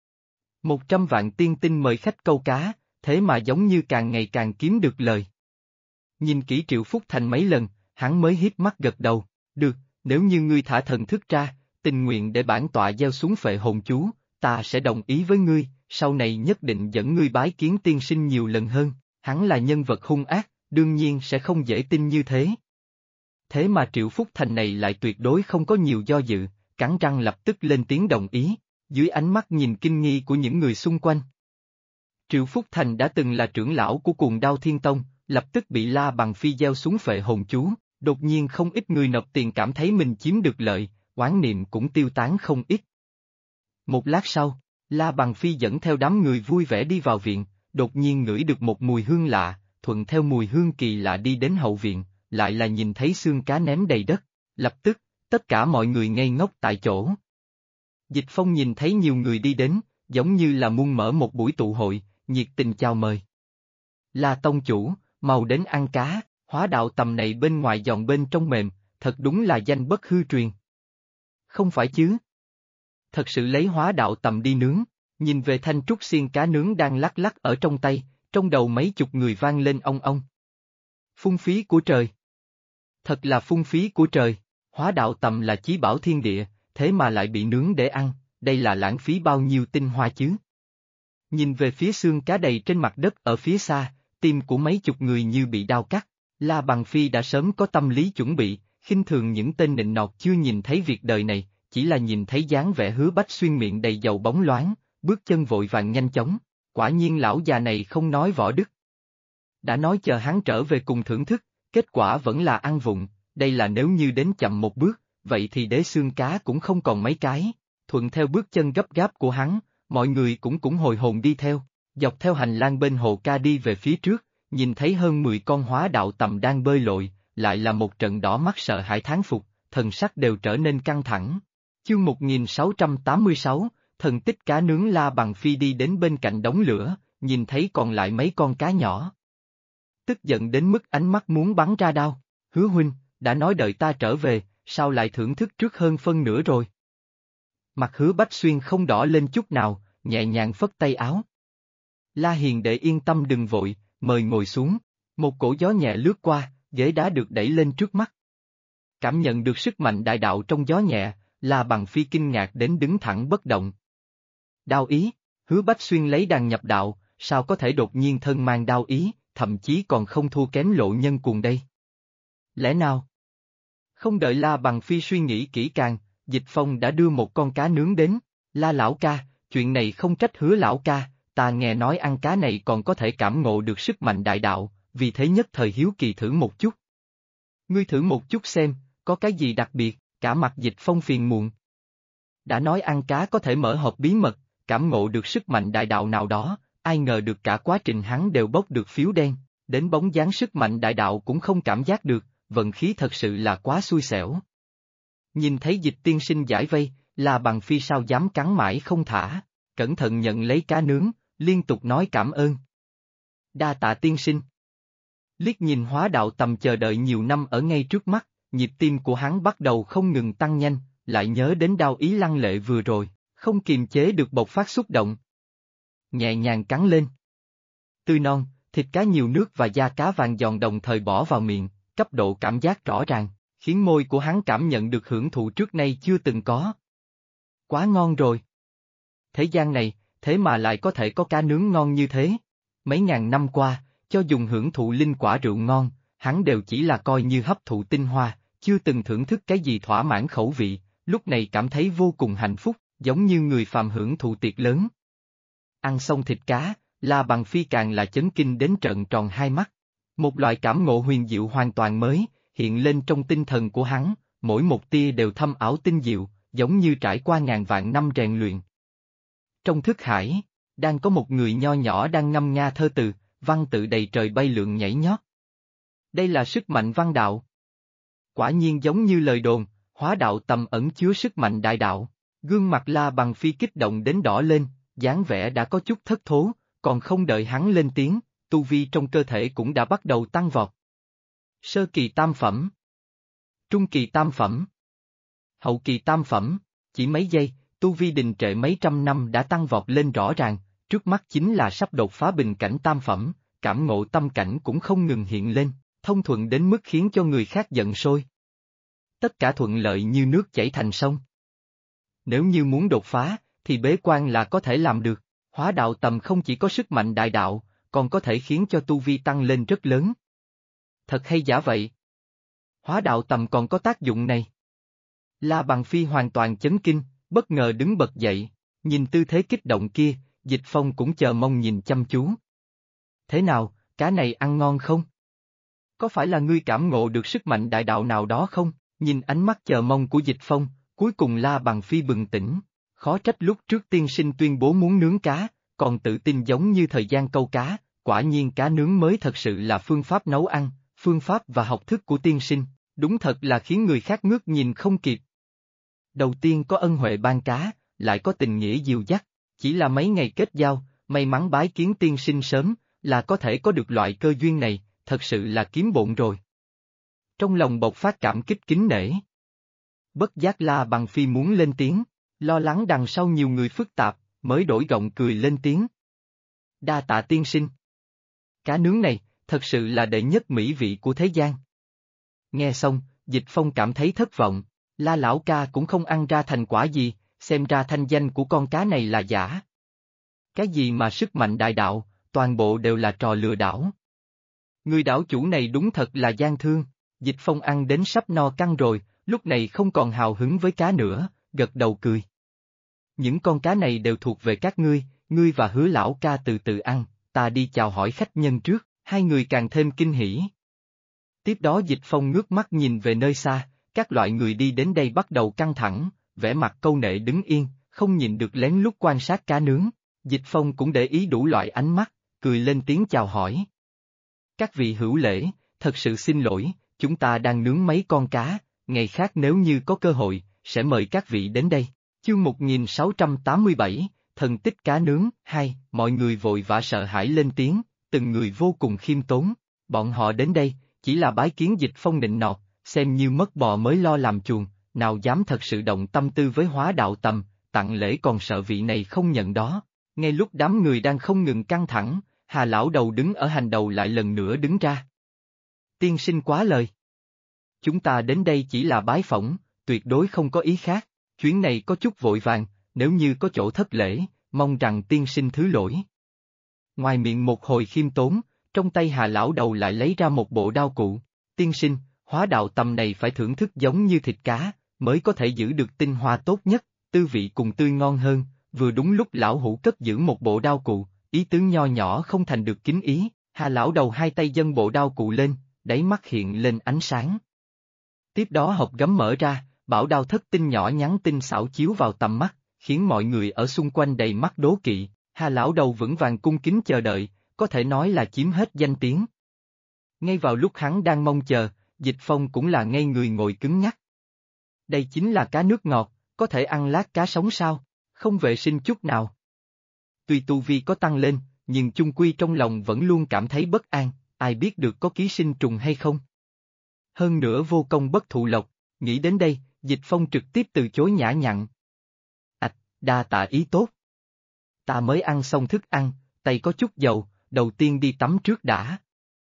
100 vạn tiên tinh mời khách câu cá, thế mà giống như càng ngày càng kiếm được lời. Nhìn kỹ Triệu Phúc Thành mấy lần, hắn mới híp mắt gật đầu, được, nếu như ngươi thả thần thức ra, tình nguyện để bản tọa gieo xuống phệ hồn chú, ta sẽ đồng ý với ngươi, sau này nhất định dẫn ngươi bái kiến tiên sinh nhiều lần hơn, hắn là nhân vật hung ác, đương nhiên sẽ không dễ tin như thế. Thế mà Triệu Phúc Thành này lại tuyệt đối không có nhiều do dự, cắn răng lập tức lên tiếng đồng ý, dưới ánh mắt nhìn kinh nghi của những người xung quanh. Triệu Phúc Thành đã từng là trưởng lão của Cuồng Đao Thiên Tông, lập tức bị La Bằng Phi gieo xuống phệ hồn chú, đột nhiên không ít người nộp tiền cảm thấy mình chiếm được lợi, oán niệm cũng tiêu tán không ít. Một lát sau, La Bằng Phi dẫn theo đám người vui vẻ đi vào viện, đột nhiên ngửi được một mùi hương lạ, thuận theo mùi hương kỳ lạ đi đến hậu viện, lại là nhìn thấy xương cá ném đầy đất, lập tức, tất cả mọi người ngây ngốc tại chỗ. Dịch Phong nhìn thấy nhiều người đi đến, giống như là muốn mở một buổi tụ hội, nhiệt tình chào mời. La tông chủ, mau đến ăn cá, hóa đạo tầm này bên ngoài giòn bên trong mềm, thật đúng là danh bất hư truyền. Không phải chứ? Thật sự lấy hóa đạo tầm đi nướng, nhìn về thanh trúc xiên cá nướng đang lắc lắc ở trong tay, trong đầu mấy chục người vang lên ong ong. Phung phí của trời. Thật là phung phí của trời, hóa đạo tầm là chí bảo thiên địa, thế mà lại bị nướng để ăn, đây là lãng phí bao nhiêu tinh hoa chứ. Nhìn về phía xương cá đầy trên mặt đất ở phía xa, tim của mấy chục người như bị đao cắt, La Bằng Phi đã sớm có tâm lý chuẩn bị, khinh thường những tên nịnh nọt chưa nhìn thấy việc đời này, chỉ là nhìn thấy dáng vẻ Hứa Bách Xuyên miệng đầy dầu bóng loáng, bước chân vội vàng nhanh chóng, quả nhiên lão già này không nói võ đức. Đã nói chờ hắn trở về cùng thưởng thức, kết quả vẫn là ăn vụng, đây là nếu như đến chậm một bước, vậy thì đế xương cá cũng không còn mấy cái, thuận theo bước chân gấp gáp của hắn, mọi người cũng hồi hồn đi theo, dọc theo hành lang bên hồ ca đi về phía trước, nhìn thấy hơn 10 con hóa đạo tầm đang bơi lội, lại là một trận đỏ mắt sợ hãi thán phục, thần sắc đều trở nên căng thẳng. Chương 1686, thần tích cá nướng La Bằng Phi đi đến bên cạnh đống lửa, nhìn thấy còn lại mấy con cá nhỏ. Tức giận đến mức ánh mắt muốn bắn ra đao, Hứa huynh, đã nói đợi ta trở về, sao lại thưởng thức trước hơn phân nửa rồi? Mặt Hứa Bách Xuyên không đỏ lên chút nào, nhẹ nhàng phất tay áo. La Hiền đệ yên tâm đừng vội, mời ngồi xuống, một cổ gió nhẹ lướt qua, ghế đá được đẩy lên trước mắt. Cảm nhận được sức mạnh đại đạo trong gió nhẹ, La Bằng Phi kinh ngạc đến đứng thẳng bất động. Đao ý, Hứa Bách Xuyên lấy đàn nhập đạo, sao có thể đột nhiên thân mang đao ý, thậm chí còn không thua kém Lộ Nhân cuồng đây. Lẽ nào? Không đợi La Bằng Phi suy nghĩ kỹ càng, Dịch Phong đã đưa một con cá nướng đến, La lão ca, chuyện này không trách Hứa lão ca, ta nghe nói ăn cá này còn có thể cảm ngộ được sức mạnh đại đạo, vì thế nhất thời hiếu kỳ thử một chút. Ngươi thử một chút xem, có cái gì đặc biệt, Cả mặt Dịch Phong phiền muộn. Đã nói ăn cá có thể mở hộp bí mật, cảm ngộ được sức mạnh đại đạo nào đó, ai ngờ được cả quá trình hắn đều bốc được phiếu đen, đến bóng dáng sức mạnh đại đạo cũng không cảm giác được, vận khí thật sự là quá xui xẻo. Nhìn thấy Dịch tiên sinh giải vây, La Bằng Phi sao dám cắn mãi không thả, cẩn thận nhận lấy cá nướng, liên tục nói cảm ơn. Đa tạ tiên sinh. Liếc nhìn Hóa Đạo Tầm chờ đợi nhiều năm ở ngay trước mắt, nhịp tim của hắn bắt đầu không ngừng tăng nhanh, lại nhớ đến đao ý lăng lệ vừa rồi, không kiềm chế được bộc phát xúc động. Nhẹ nhàng cắn lên. Tươi non, thịt cá nhiều nước và da cá vàng giòn đồng thời bỏ vào miệng, cấp độ cảm giác rõ ràng, khiến môi của hắn cảm nhận được hưởng thụ trước nay chưa từng có. Quá ngon rồi. Thế gian này, thế mà lại có thể có cá nướng ngon như thế. Mấy ngàn năm qua, cho dùng hưởng thụ linh quả rượu ngon, hắn đều chỉ là coi như hấp thụ tinh hoa, chưa từng thưởng thức cái gì thỏa mãn khẩu vị, lúc này cảm thấy vô cùng hạnh phúc, giống như người phàm hưởng thụ tiệc lớn. Ăn xong thịt cá, La Bằng Phi càng là chấn kinh đến trợn tròn hai mắt. Một loại cảm ngộ huyền diệu hoàn toàn mới, hiện lên trong tinh thần của hắn, mỗi một tia đều thâm ảo tinh diệu, giống như trải qua ngàn vạn năm rèn luyện. Trong thức hải, đang có một người nho nhỏ đang ngâm nga thơ từ, văn tự đầy trời bay lượn nhảy nhót. Đây là sức mạnh văn đạo. Quả nhiên giống như lời đồn, Hóa Đạo Tầm ẩn chứa sức mạnh đại đạo, gương mặt La Bằng Phi kích động đến đỏ lên, dáng vẻ đã có chút thất thố, còn không đợi hắn lên tiếng, tu vi trong cơ thể cũng đã bắt đầu tăng vọt. Sơ kỳ tam phẩm, trung kỳ tam phẩm, hậu kỳ tam phẩm, chỉ mấy giây, tu vi đình trệ mấy trăm năm đã tăng vọt lên rõ ràng, trước mắt chính là sắp đột phá bình cảnh tam phẩm, cảm ngộ tâm cảnh cũng không ngừng hiện lên, thông thuận đến mức khiến cho người khác giận sôi. Tất cả thuận lợi như nước chảy thành sông. Nếu như muốn đột phá, thì bế quan là có thể làm được, Hóa Đạo Tầm không chỉ có sức mạnh đại đạo, còn có thể khiến cho tu vi tăng lên rất lớn. Thật hay giả vậy? Hóa Đạo Tầm còn có tác dụng này. La Bằng Phi hoàn toàn chấn kinh, bất ngờ đứng bật dậy, nhìn tư thế kích động kia, Dịch Phong cũng chờ mong nhìn chăm chú. Thế nào, cá này ăn ngon không? Có phải là ngươi cảm ngộ được sức mạnh đại đạo nào đó không? Nhìn ánh mắt chờ mong của Dịch Phong, cuối cùng La Bằng Phi bừng tỉnh, khó trách lúc trước tiên sinh tuyên bố muốn nướng cá, còn tự tin giống như thời gian câu cá, quả nhiên cá nướng mới thật sự là phương pháp nấu ăn, phương pháp và học thức của tiên sinh, đúng thật là khiến người khác ngước nhìn không kịp. Đầu tiên có ân huệ ban cá, lại có tình nghĩa dìu dắt, chỉ là mấy ngày kết giao, may mắn bái kiến tiên sinh sớm, là có thể có được loại cơ duyên này, thật sự là kiếm bộn rồi. Trong lòng bộc phát cảm kích kính nể. Bất giác La Bằng Phi muốn lên tiếng, lo lắng đằng sau nhiều người phức tạp, mới đổi giọng cười lên tiếng. Đa tạ tiên sinh. Cá nướng này, thật sự là đệ nhất mỹ vị của thế gian. Nghe xong, Dịch Phong cảm thấy thất vọng, La lão ca cũng không ăn ra thành quả gì, xem ra thanh danh của con cá này là giả. Cái gì mà sức mạnh đại đạo, toàn bộ đều là trò lừa đảo. Người đảo chủ này đúng thật là gian thương, Dịch Phong ăn đến sắp no căng rồi, lúc này không còn hào hứng với cá nữa, gật đầu cười. Những con cá này đều thuộc về các ngươi, ngươi và Hứa lão ca từ từ ăn, ta đi chào hỏi khách nhân trước, hai người càng thêm kinh hỉ. Tiếp đó Dịch Phong ngước mắt nhìn về nơi xa, các loại người đi đến đây bắt đầu căng thẳng, vẻ mặt câu nệ đứng yên, không nhìn được lén lút quan sát cá nướng. Dịch Phong cũng để ý đủ loại ánh mắt, cười lên tiếng chào hỏi. Các vị hữu lễ, thật sự xin lỗi, chúng ta đang nướng mấy con cá, ngày khác nếu như có cơ hội, sẽ mời các vị đến đây. Chương 1687, Thần tích cá nướng, 2, mọi người vội vã sợ hãi lên tiếng, từng người vô cùng khiêm tốn, bọn họ đến đây, chỉ là bái kiến Dịch Phong nịnh nọt, xem như mất bò mới lo làm chuồng, nào dám thật sự động tâm tư với Hóa Đạo Tầm, tặng lễ còn sợ vị này không nhận đó. Ngay lúc đám người đang không ngừng căng thẳng, Hà lão đầu đứng ở hành đầu lại lần nữa đứng ra. Tiên sinh quá lời. Chúng ta đến đây chỉ là bái phỏng, tuyệt đối không có ý khác, chuyến này có chút vội vàng, nếu như có chỗ thất lễ, mong rằng tiên sinh thứ lỗi. Ngoài miệng một hồi khiêm tốn, trong tay Hà lão đầu lại lấy ra một bộ đao cụ. Tiên sinh, Hóa Đạo Tầm này phải thưởng thức giống như thịt cá, mới có thể giữ được tinh hoa tốt nhất, tư vị cùng tươi ngon hơn. Vừa đúng lúc lão hủ cất giữ một bộ đao cụ, ý tứ nho nhỏ không thành được kính ý, Hà lão đầu hai tay dâng bộ đao cụ lên, đáy mắt hiện lên ánh sáng. Tiếp đó hộp gấm mở ra, bảo đao thất tinh nhỏ nhắn tinh xảo chiếu vào tầm mắt, khiến mọi người ở xung quanh đầy mắt đố kỵ. Hà lão đầu vững vàng cung kính chờ đợi, có thể nói là chiếm hết danh tiếng. Ngay vào lúc hắn đang mong chờ, Dịch Phong cũng là ngây người ngồi cứng nhắc. Đây chính là cá nước ngọt, có thể ăn lát cá sống sao, không vệ sinh chút nào. Tuy tu vi có tăng lên, nhưng chung quy trong lòng vẫn luôn cảm thấy bất an, ai biết được có ký sinh trùng hay không. Hơn nữa vô công bất thụ lộc, nghĩ đến đây, Dịch Phong trực tiếp từ chối nhã nhặn. Đa tạ ý tốt. Ta mới ăn xong thức ăn, tay có chút dầu, đầu tiên đi tắm trước đã.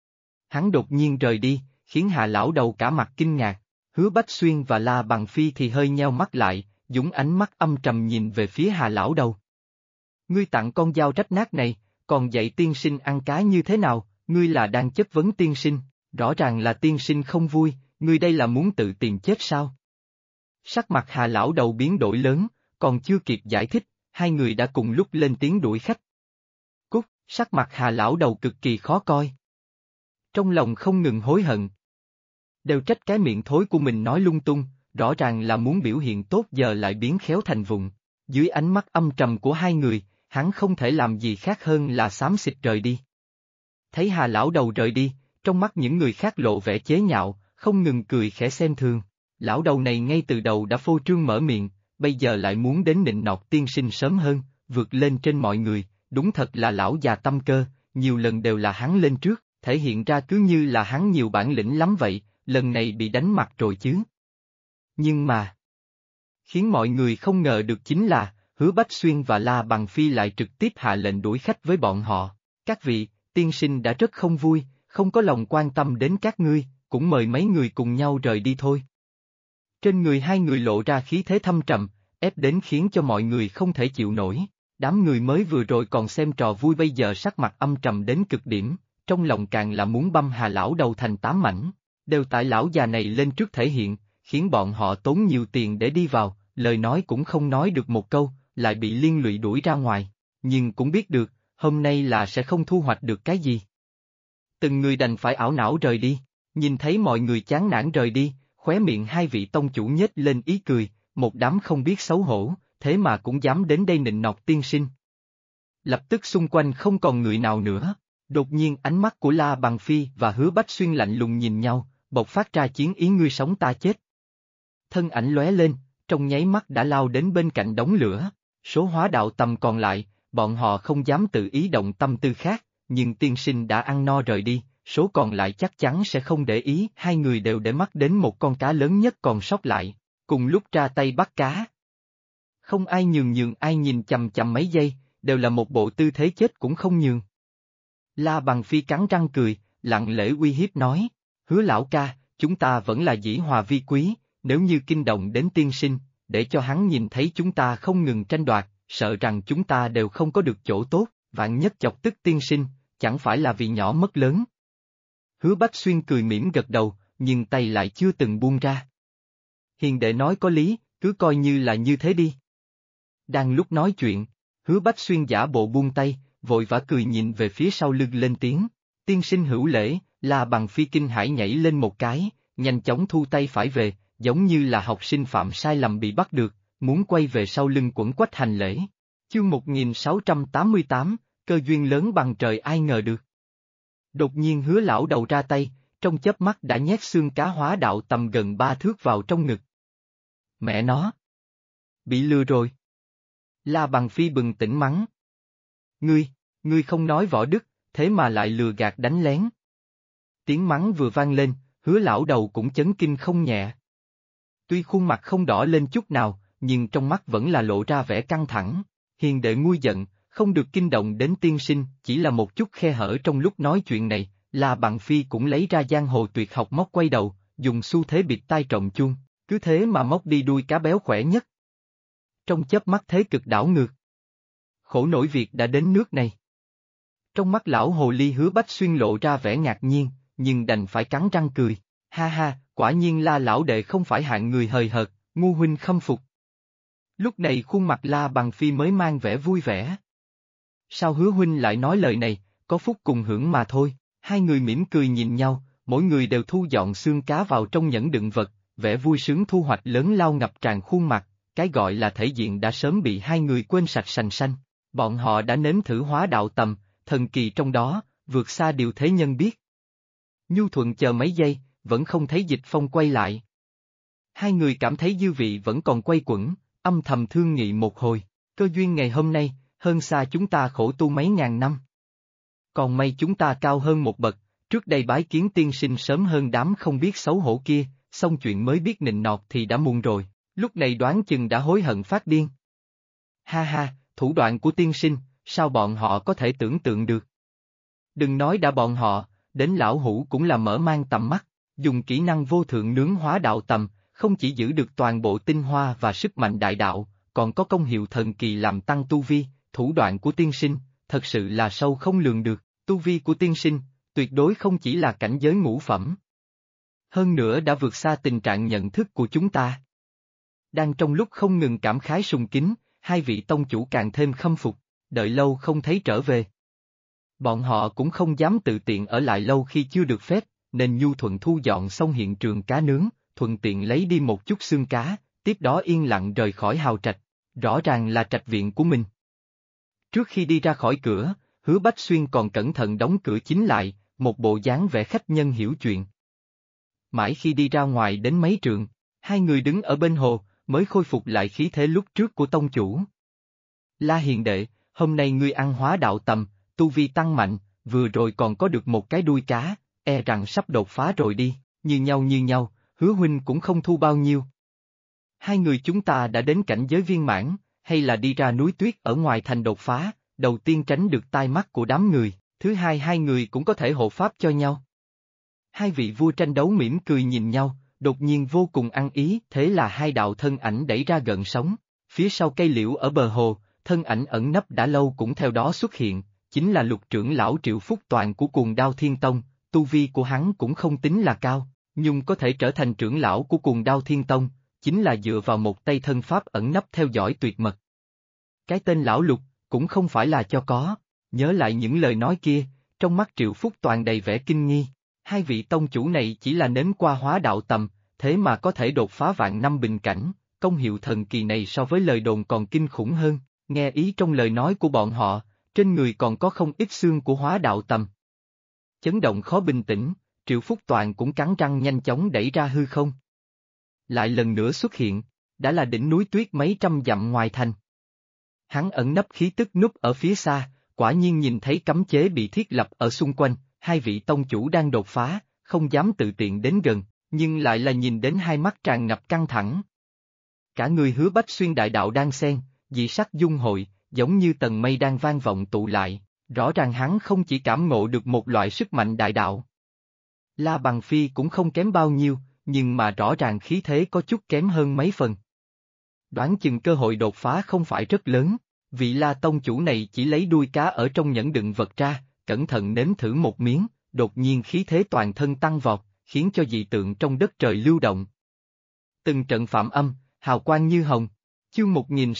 Hắn đột nhiên rời đi, khiến Hà lão đầu cả mặt kinh ngạc, Hứa Bách Xuyên và La Bằng Phi thì hơi nheo mắt lại, dũng ánh mắt âm trầm nhìn về phía Hà lão đầu. Ngươi tặng con dao rách nát này, còn dạy tiên sinh ăn cá như thế nào, ngươi là đang chất vấn tiên sinh, rõ ràng là tiên sinh không vui, ngươi đây là muốn tự tìm chết sao? Sắc mặt Hà lão đầu biến đổi lớn, còn chưa kịp giải thích, hai người đã cùng lúc lên tiếng đuổi khách. Cút, sắc mặt Hà lão đầu cực kỳ khó coi. Trong lòng không ngừng hối hận. Đều trách cái miệng thối của mình nói lung tung, rõ ràng là muốn biểu hiện tốt giờ lại biến khéo thành vụng. Dưới ánh mắt âm trầm của hai người, hắn không thể làm gì khác hơn là xám xịt rời đi. Thấy Hà lão đầu rời đi, trong mắt những người khác lộ vẻ chế nhạo, không ngừng cười khẽ xem thường. Lão đầu này ngay từ đầu đã phô trương mở miệng, bây giờ lại muốn đến nịnh nọt tiên sinh sớm hơn, vượt lên trên mọi người, đúng thật là lão già tâm cơ, nhiều lần đều là hắn lên trước, thể hiện ra cứ như là hắn nhiều bản lĩnh lắm vậy, lần này bị đánh mặt rồi chứ. Nhưng mà, khiến mọi người không ngờ được chính là, Hứa Bách Xuyên và La Bằng Phi lại trực tiếp hạ lệnh đuổi khách với bọn họ. Các vị, tiên sinh đã rất không vui, không có lòng quan tâm đến các ngươi, cũng mời mấy người cùng nhau rời đi thôi. Trên người hai người lộ ra khí thế thâm trầm, ép đến khiến cho mọi người không thể chịu nổi. Đám người mới vừa rồi còn xem trò vui bây giờ sắc mặt âm trầm đến cực điểm, trong lòng càng là muốn băm Hà lão đầu thành 8 mảnh. Đều tại lão già này lên trước thể hiện, khiến bọn họ tốn nhiều tiền để đi vào, lời nói cũng không nói được một câu, lại bị liên lụy đuổi ra ngoài. Nhưng cũng biết được, hôm nay là sẽ không thu hoạch được cái gì. Từng người đành phải ảo não rời đi, nhìn thấy mọi người chán nản rời đi, khóe miệng hai vị tông chủ nhếch lên ý cười, một đám không biết xấu hổ, thế mà cũng dám đến đây nịnh nọt tiên sinh. Lập tức xung quanh không còn người nào nữa, đột nhiên ánh mắt của La Bằng Phi và Hứa Bách Xuyên lạnh lùng nhìn nhau, bộc phát ra chiến ý ngươi sống ta chết. Thân ảnh lóe lên, trong nháy mắt đã lao đến bên cạnh đống lửa, số hóa đạo tầm còn lại, bọn họ không dám tự ý động tâm tư khác, nhưng tiên sinh đã ăn no rời đi, số còn lại chắc chắn sẽ không để ý, hai người đều để mắt đến một con cá lớn nhất còn sót lại, cùng lúc ra tay bắt cá. Không ai nhường ai nhìn chằm chằm mấy giây, đều là một bộ tư thế chết cũng không nhường. La Bằng Phi cắn răng cười, lặng lẽ uy hiếp nói, Hứa lão ca, chúng ta vẫn là dĩ hòa vi quý, nếu như kinh động đến tiên sinh, để cho hắn nhìn thấy chúng ta không ngừng tranh đoạt, sợ rằng chúng ta đều không có được chỗ tốt, vạn nhất chọc tức tiên sinh, chẳng phải là vì nhỏ mất lớn. Hứa Bách Xuyên cười mỉm gật đầu, nhưng tay lại chưa từng buông ra. Hiền đệ nói có lý, cứ coi như là như thế đi. Đang lúc nói chuyện, Hứa Bách Xuyên giả bộ buông tay, vội vã cười nhìn về phía sau lưng lên tiếng, tiên sinh hữu lễ, La Bằng Phi kinh hãi nhảy lên một cái, nhanh chóng thu tay phải về, giống như là học sinh phạm sai lầm bị bắt được, muốn quay về sau lưng quẩn quách hành lễ. Chương 1688, cơ duyên lớn bằng trời ai ngờ được. Đột nhiên Hứa lão đầu ra tay, trong chớp mắt đã nhét xương cá hóa đạo tầm gần 3 thước vào trong ngực. Mẹ nó! Bị lừa rồi. La Bằng Phi bừng tỉnh mắng. Ngươi không nói võ đức, thế mà lại lừa gạt đánh lén. Tiếng mắng vừa vang lên, Hứa lão đầu cũng chấn kinh không nhẹ. Tuy khuôn mặt không đỏ lên chút nào, nhưng trong mắt vẫn là lộ ra vẻ căng thẳng. Hiền đệ nguôi giận, không được kinh động đến tiên sinh, chỉ là một chút khe hở trong lúc nói chuyện này, La Bằng Phi cũng lấy ra giang hồ tuyệt học móc quay đầu, dùng xu thế bịt tai trộm chuông, cứ thế mà móc đi đuôi cá béo khỏe nhất. Trong chớp mắt thế cực đảo ngược. Khổ nổi việc đã đến nước này. Trong mắt lão hồ ly Hứa Bách Xuyên lộ ra vẻ ngạc nhiên, nhưng đành phải cắn răng cười, ha ha, quả nhiên La lão đệ không phải hạng người hời hợt, ngu huynh khâm phục. Lúc này khuôn mặt La Bằng Phi mới mang vẻ vui vẻ. Sao Hứa huynh lại nói lời này, có phúc cùng hưởng mà thôi, hai người mỉm cười nhìn nhau, mỗi người đều thu dọn xương cá vào trong nhẫn đựng vật, vẻ vui sướng thu hoạch lớn lao ngập tràn khuôn mặt, cái gọi là thể diện đã sớm bị hai người quên sạch sành sanh. Bọn họ đã nếm thử hóa đạo tầm, thần kỳ trong đó, vượt xa điều thế nhân biết. Nhu Thuận chờ mấy giây, vẫn không thấy Dịch Phong quay lại. Hai người cảm thấy dư vị vẫn còn quay quẩn, âm thầm thương nghị một hồi, cơ duyên ngày hôm nay, hơn xa chúng ta khổ tu mấy ngàn năm. Còn may chúng ta cao hơn một bậc, trước đây bái kiến tiên sinh sớm hơn đám không biết xấu hổ kia, xong chuyện mới biết nịnh nọt thì đã muộn rồi, lúc này đoán chừng đã hối hận phát điên. Ha ha, thủ đoạn của tiên sinh, sao bọn họ có thể tưởng tượng được? Đừng nói đã bọn họ, đến lão hủ cũng là mở mang tầm mắt, dùng kỹ năng vô thượng nướng hóa đạo tầm, không chỉ giữ được toàn bộ tinh hoa và sức mạnh đại đạo, còn có công hiệu thần kỳ làm tăng tu vi, thủ đoạn của tiên sinh, thật sự là sâu không lường được, tu vi của tiên sinh, tuyệt đối không chỉ là cảnh giới ngũ phẩm. Hơn nữa đã vượt xa tình trạng nhận thức của chúng ta. Đang trong lúc không ngừng cảm khái sùng kính, hai vị tông chủ càng thêm khâm phục, đợi lâu không thấy trở về. Bọn họ cũng không dám tự tiện ở lại lâu khi chưa được phép, nên Nhu Thuận thu dọn xong hiện trường cá nướng, thuận tiện lấy đi một chút xương cá, tiếp đó yên lặng rời khỏi hào trạch, rõ ràng là trạch viện của mình. Trước khi đi ra khỏi cửa, Hứa Bách Xuyên còn cẩn thận đóng cửa chính lại, một bộ dáng vẻ khách nhân hiểu chuyện. Mãi khi đi ra ngoài đến mấy trượng, hai người đứng ở bên hồ, mới khôi phục lại khí thế lúc trước của tông chủ. La hiền đệ, hôm nay ngươi ăn hóa đạo tầm, tu vi tăng mạnh, vừa rồi còn có được một cái đuôi cá, e rằng sắp đột phá rồi đi, như nhau, Hứa huynh cũng không thu bao nhiêu. Hai người chúng ta đã đến cảnh giới viên mãn, hay là đi ra núi tuyết ở ngoài thành đột phá, đầu tiên tránh được tai mắt của đám người, thứ hai hai người cũng có thể hộ pháp cho nhau. Hai vị vua tranh đấu mỉm cười nhìn nhau, đột nhiên vô cùng ăn ý, thế là hai đạo thân ảnh đẩy ra gợn sóng, phía sau cây liễu ở bờ hồ, thân ảnh ẩn nấp đã lâu cũng theo đó xuất hiện, chính là Lục trưởng lão Triệu Phúc Toàn của Cuồng Đao Thiên Tông, tu vi của hắn cũng không tính là cao, nhưng có thể trở thành trưởng lão của Cuồng Đao Thiên Tông, chính là dựa vào một tay thân pháp ẩn nấp theo dõi tuyệt mật. Cái tên lão Lục, cũng không phải là cho có, nhớ lại những lời nói kia, trong mắt Triệu Phúc Toàn đầy vẻ kinh nghi, hai vị tông chủ này chỉ là nếm qua hóa đạo tầm, thế mà có thể đột phá vạn năm bình cảnh, công hiệu thần kỳ này so với lời đồn còn kinh khủng hơn, nghe ý trong lời nói của bọn họ, trên người còn có không ít xương của hóa đạo tầm. Chấn động khó bình tĩnh, Triệu Phúc Toàn cũng cắn răng nhanh chóng đẩy ra hư không. Lại lần nữa xuất hiện, đã là đỉnh núi tuyết mấy trăm dặm ngoài thành. Hắn ẩn nấp khí tức núp ở phía xa, quả nhiên nhìn thấy cấm chế bị thiết lập ở xung quanh, hai vị tông chủ đang đột phá, không dám tự tiện đến gần, nhưng lại là nhìn đến hai mắt tràn ngập căng thẳng. Cả người Hứa Bách Xuyên đại đạo đang xen, dị sắc dung hội, giống như tầng mây đang vang vọng tụ lại, rõ ràng hắn không chỉ cảm ngộ được một loại sức mạnh đại đạo. La Bằng Phi cũng không kém bao nhiêu, nhưng mà rõ ràng khí thế có chút kém hơn mấy phần. Đoán chừng cơ hội đột phá không phải rất lớn, vị La tông chủ này chỉ lấy đuôi cá ở trong nhẫn đựng vật ra, cẩn thận nếm thử một miếng, đột nhiên khí thế toàn thân tăng vọt, khiến cho dị tượng trong đất trời lưu động. Từng trận phạm âm, hào quang như hồng. Chương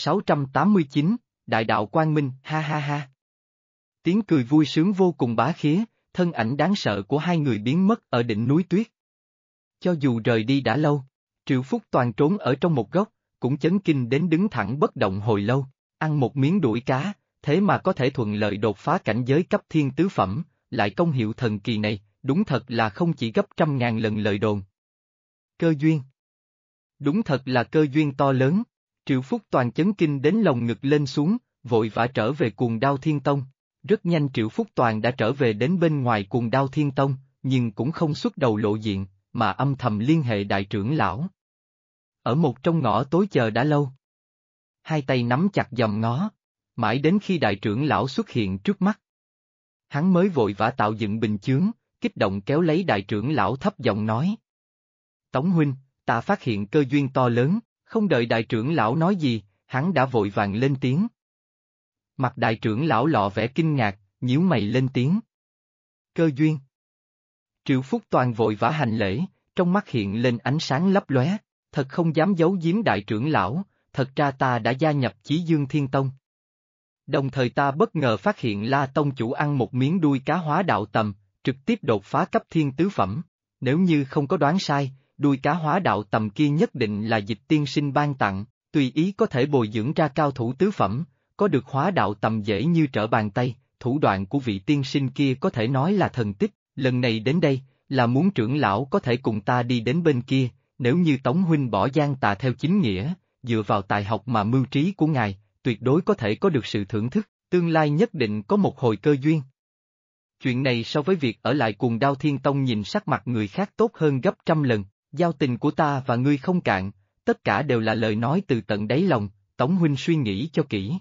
1689, Đại đạo quang minh, ha ha ha. Tiếng cười vui sướng vô cùng bá khía, thân ảnh đáng sợ của hai người biến mất ở đỉnh núi tuyết. Cho dù rời đi đã lâu, Triệu Phúc Toàn trốn ở trong một góc, cũng chấn kinh đến đứng thẳng bất động hồi lâu, ăn một miếng đuổi cá, thế mà có thể thuận lợi đột phá cảnh giới cấp thiên tứ phẩm, lại công hiệu thần kỳ này, đúng thật là không chỉ gấp trăm ngàn lần lời đồn. Cơ duyên. Đúng thật là cơ duyên to lớn. Triệu Phúc Toàn chấn kinh đến lồng ngực lên xuống, vội vã trở về Cuồng Đao Thiên Tông. Rất nhanh Triệu Phúc Toàn đã trở về đến bên ngoài Cuồng Đao Thiên Tông, nhưng cũng không xuất đầu lộ diện, mà âm thầm liên hệ đại trưởng lão. Ở một trong ngõ tối chờ đã lâu. Hai tay nắm chặt dòm ngó, mãi đến khi đại trưởng lão xuất hiện trước mắt. Hắn mới vội vã tạo dựng bình chướng, kích động kéo lấy đại trưởng lão thấp giọng nói. Tống huynh, ta phát hiện cơ duyên to lớn. Không đợi đại trưởng lão nói gì, hắn đã vội vàng lên tiếng. Mặt đại trưởng lão lọ vẻ kinh ngạc, nhíu mày lên tiếng. Cơ duyên. Triệu Phúc Toàn vội vã hành lễ, trong mắt hiện lên ánh sáng lấp lóe, thật không dám giấu giếm đại trưởng lão, thật ra ta đã gia nhập Chí Dương Thiên Tông. Đồng thời ta bất ngờ phát hiện La tông chủ ăn một miếng đuôi cá hóa đạo tầm, trực tiếp đột phá cấp thiên tứ phẩm, nếu như không có đoán sai, đuôi cá hóa đạo tầm kia nhất định là Dịch tiên sinh ban tặng, tùy ý có thể bồi dưỡng ra cao thủ tứ phẩm, có được hóa đạo tầm dễ như trở bàn tay, thủ đoạn của vị tiên sinh kia có thể nói là thần tích, lần này đến đây, là muốn trưởng lão có thể cùng ta đi đến bên kia, nếu như Tống huynh bỏ Giang Tà theo chính nghĩa, dựa vào tài học mà mưu trí của ngài, tuyệt đối có thể có được sự thưởng thức, tương lai nhất định có một hồi cơ duyên. Chuyện này so với việc ở lại Cuồng Đao Thiên Tông nhìn sắc mặt người khác tốt hơn gấp trăm lần, giao tình của ta và ngươi không cạn, tất cả đều là lời nói từ tận đáy lòng, Tống huynh suy nghĩ cho kỹ.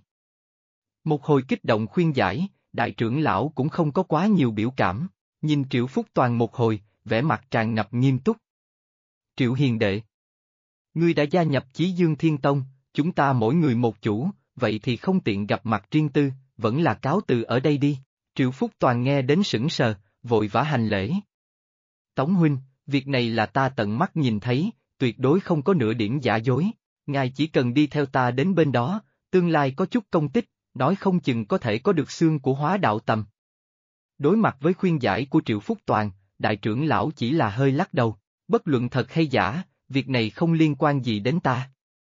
Một hồi kích động khuyên giải, đại trưởng lão cũng không có quá nhiều biểu cảm, nhìn Triệu Phúc Toàn một hồi, vẻ mặt tràn ngập nghiêm túc. Triệu hiền đệ, ngươi đã gia nhập Chí Dương Thiên Tông, chúng ta mỗi người một chủ, vậy thì không tiện gặp mặt riêng tư, vẫn là cáo từ ở đây đi. Triệu Phúc Toàn nghe đến sững sờ, vội vã hành lễ. Tống huynh, việc này là ta tận mắt nhìn thấy, tuyệt đối không có nửa điểm giả dối, ngài chỉ cần đi theo ta đến bên đó, tương lai có chút công tích, nói không chừng có thể có được xương của hóa đạo tầm. Đối mặt với khuyên giải của Triệu Phúc Toàn, đại trưởng lão chỉ là hơi lắc đầu, bất luận thật hay giả, việc này không liên quan gì đến ta.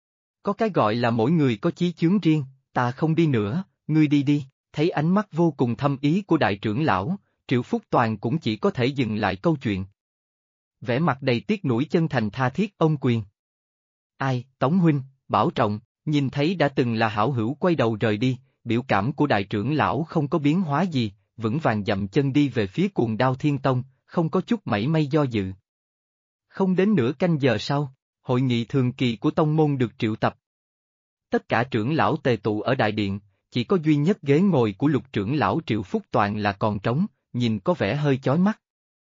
Có cái gọi là mỗi người có chí chướng riêng, ta không đi nữa, ngươi đi đi. Thấy ánh mắt vô cùng thâm ý của đại trưởng lão, Triệu Phúc Toàn cũng chỉ có thể dừng lại câu chuyện. Vẻ mặt đầy tiếc nuối chân thành tha thiết ôm quyền. Ai, Tống huynh, bảo trọng, nhìn thấy đã từng là hảo hữu quay đầu rời đi, biểu cảm của đại trưởng lão không có biến hóa gì, vững vàng dậm chân đi về phía Cuồng Đao Thiên Tông, không có chút mảy may do dự. Không đến nửa canh giờ sau, hội nghị thường kỳ của tông môn được triệu tập. Tất cả trưởng lão tề tụ ở đại điện. Chỉ có duy nhất ghế ngồi của lục trưởng lão Triệu Phúc Toàn là còn trống, nhìn có vẻ hơi chói mắt.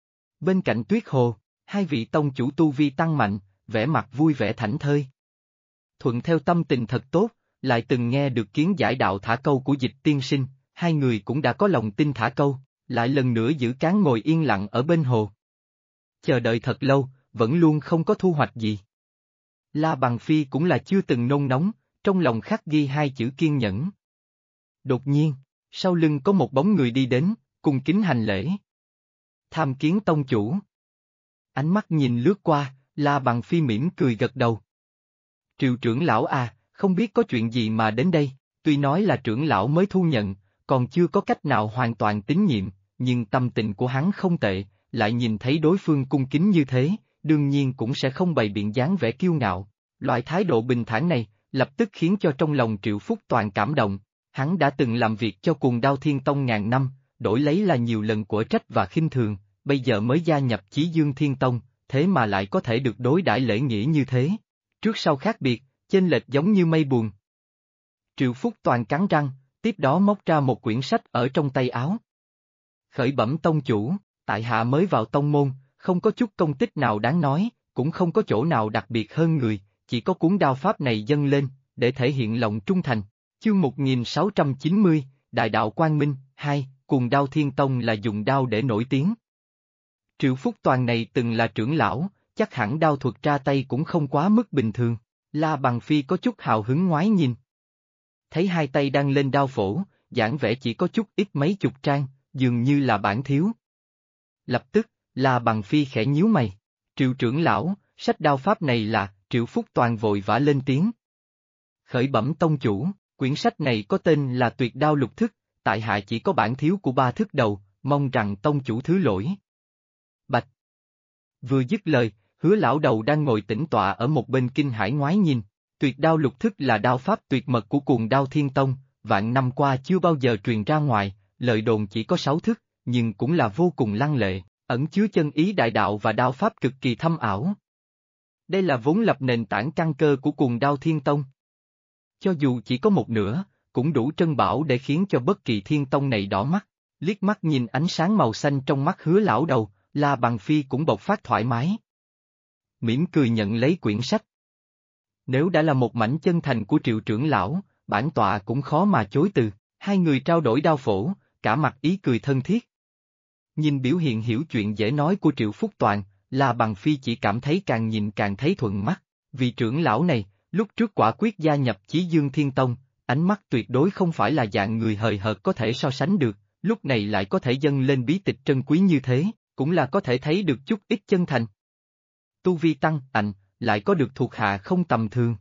Bên cạnh Tuyết Hồ, hai vị tông chủ tu vi tăng mạnh, vẻ mặt vui vẻ thảnh thơi. Thuận theo tâm tình thật tốt, lại từng nghe được kiến giải đạo thả câu của Dịch tiên sinh, hai người cũng đã có lòng tin thả câu, lại lần nữa giữ cán ngồi yên lặng ở bên hồ. Chờ đợi thật lâu, vẫn luôn không có thu hoạch gì. La Bằng Phi cũng là chưa từng nôn nóng, trong lòng khắc ghi hai chữ kiên nhẫn. Đột nhiên, sau lưng có một bóng người đi đến, cung kính hành lễ. Tham kiến tông chủ. Ánh mắt nhìn lướt qua, La Bằng Phi mỉm cười gật đầu. Triệu trưởng lão à, không biết có chuyện gì mà đến đây, tuy nói là trưởng lão mới thu nhận, còn chưa có cách nào hoàn toàn tín nhiệm, nhưng tâm tình của hắn không tệ, lại nhìn thấy đối phương cung kính như thế, đương nhiên cũng sẽ không bày biện dáng vẻ kiêu ngạo. Loại thái độ bình thản này, lập tức khiến cho trong lòng Triệu Phúc Toàn cảm động. Hắn đã từng làm việc cho Cuồng Đao Thiên Tông ngàn năm, đổi lấy là nhiều lần của trách và khinh thường, bây giờ mới gia nhập Chí Dương Thiên Tông, thế mà lại có thể được đối đãi lễ nghĩa như thế. Trước sau khác biệt, chênh lệch giống như mây buồn. Triệu Phúc Toàn cắn răng, tiếp đó móc ra một quyển sách ở trong tay áo. Khởi bẩm tông chủ, tại hạ mới vào tông môn, không có chút công tích nào đáng nói, cũng không có chỗ nào đặc biệt hơn người, chỉ có cuốn đao pháp này dâng lên, để thể hiện lòng trung thành. Chương 1690, Đại đạo Quang Minh, 2, Cuồng Đao Thiên Tông là dùng đao để nổi tiếng. Triệu Phúc Toàn này từng là trưởng lão, chắc hẳn đao thuật ra tay cũng không quá mức bình thường. La Bằng Phi có chút hào hứng ngoái nhìn. Thấy hai tay đang lên đao phổ, giảng vẽ chỉ có chút ít mấy chục trang, dường như là bản thiếu. Lập tức, La Bằng Phi khẽ nhíu mày. Triệu trưởng lão, sách đao pháp này là, Triệu Phúc Toàn vội vã lên tiếng. Khởi bẩm tông chủ. Quyển sách này có tên là Tuyệt Đao Lục Thức, tại hạ chỉ có bản thiếu của 3 thức đầu, mong rằng tông chủ thứ lỗi. Bạch. Vừa dứt lời, Hứa lão đầu đang ngồi tĩnh tọa ở một bên kinh hãi ngoái nhìn. Tuyệt Đao Lục Thức là đao pháp tuyệt mật của Cuồng Đao Thiên Tông, vạn năm qua chưa bao giờ truyền ra ngoài, lời đồn chỉ có 6 thức, nhưng cũng là vô cùng lăng lệ, ẩn chứa chân ý đại đạo và đao pháp cực kỳ thâm ảo. Đây là vốn lập nền tảng căn cơ của Cuồng Đao Thiên Tông. Cho dù chỉ có một nửa, cũng đủ trân bảo để khiến cho bất kỳ thiên tông này đỏ mắt. Liếc mắt nhìn ánh sáng màu xanh trong mắt Hứa lão đầu, La Bằng Phi cũng bộc phát thoải mái. Mỉm cười nhận lấy quyển sách. Nếu đã là một mảnh chân thành của Triệu trưởng lão, bản tọa cũng khó mà chối từ. Hai người trao đổi đao phổ, cả mặt ý cười thân thiết. Nhìn biểu hiện hiểu chuyện dễ nói của Triệu Phúc Toàn, La Bằng Phi chỉ cảm thấy càng nhìn càng thấy thuận mắt. Vì trưởng lão này, lúc trước quả quyết gia nhập Chí Dương Thiên Tông, ánh mắt tuyệt đối không phải là dạng người hời hợt có thể so sánh được, lúc này lại có thể dâng lên bí tịch trân quý như thế, cũng là có thể thấy được chút ít chân thành. tu vi tăng mạnh, lại có được thuộc hạ không tầm thường.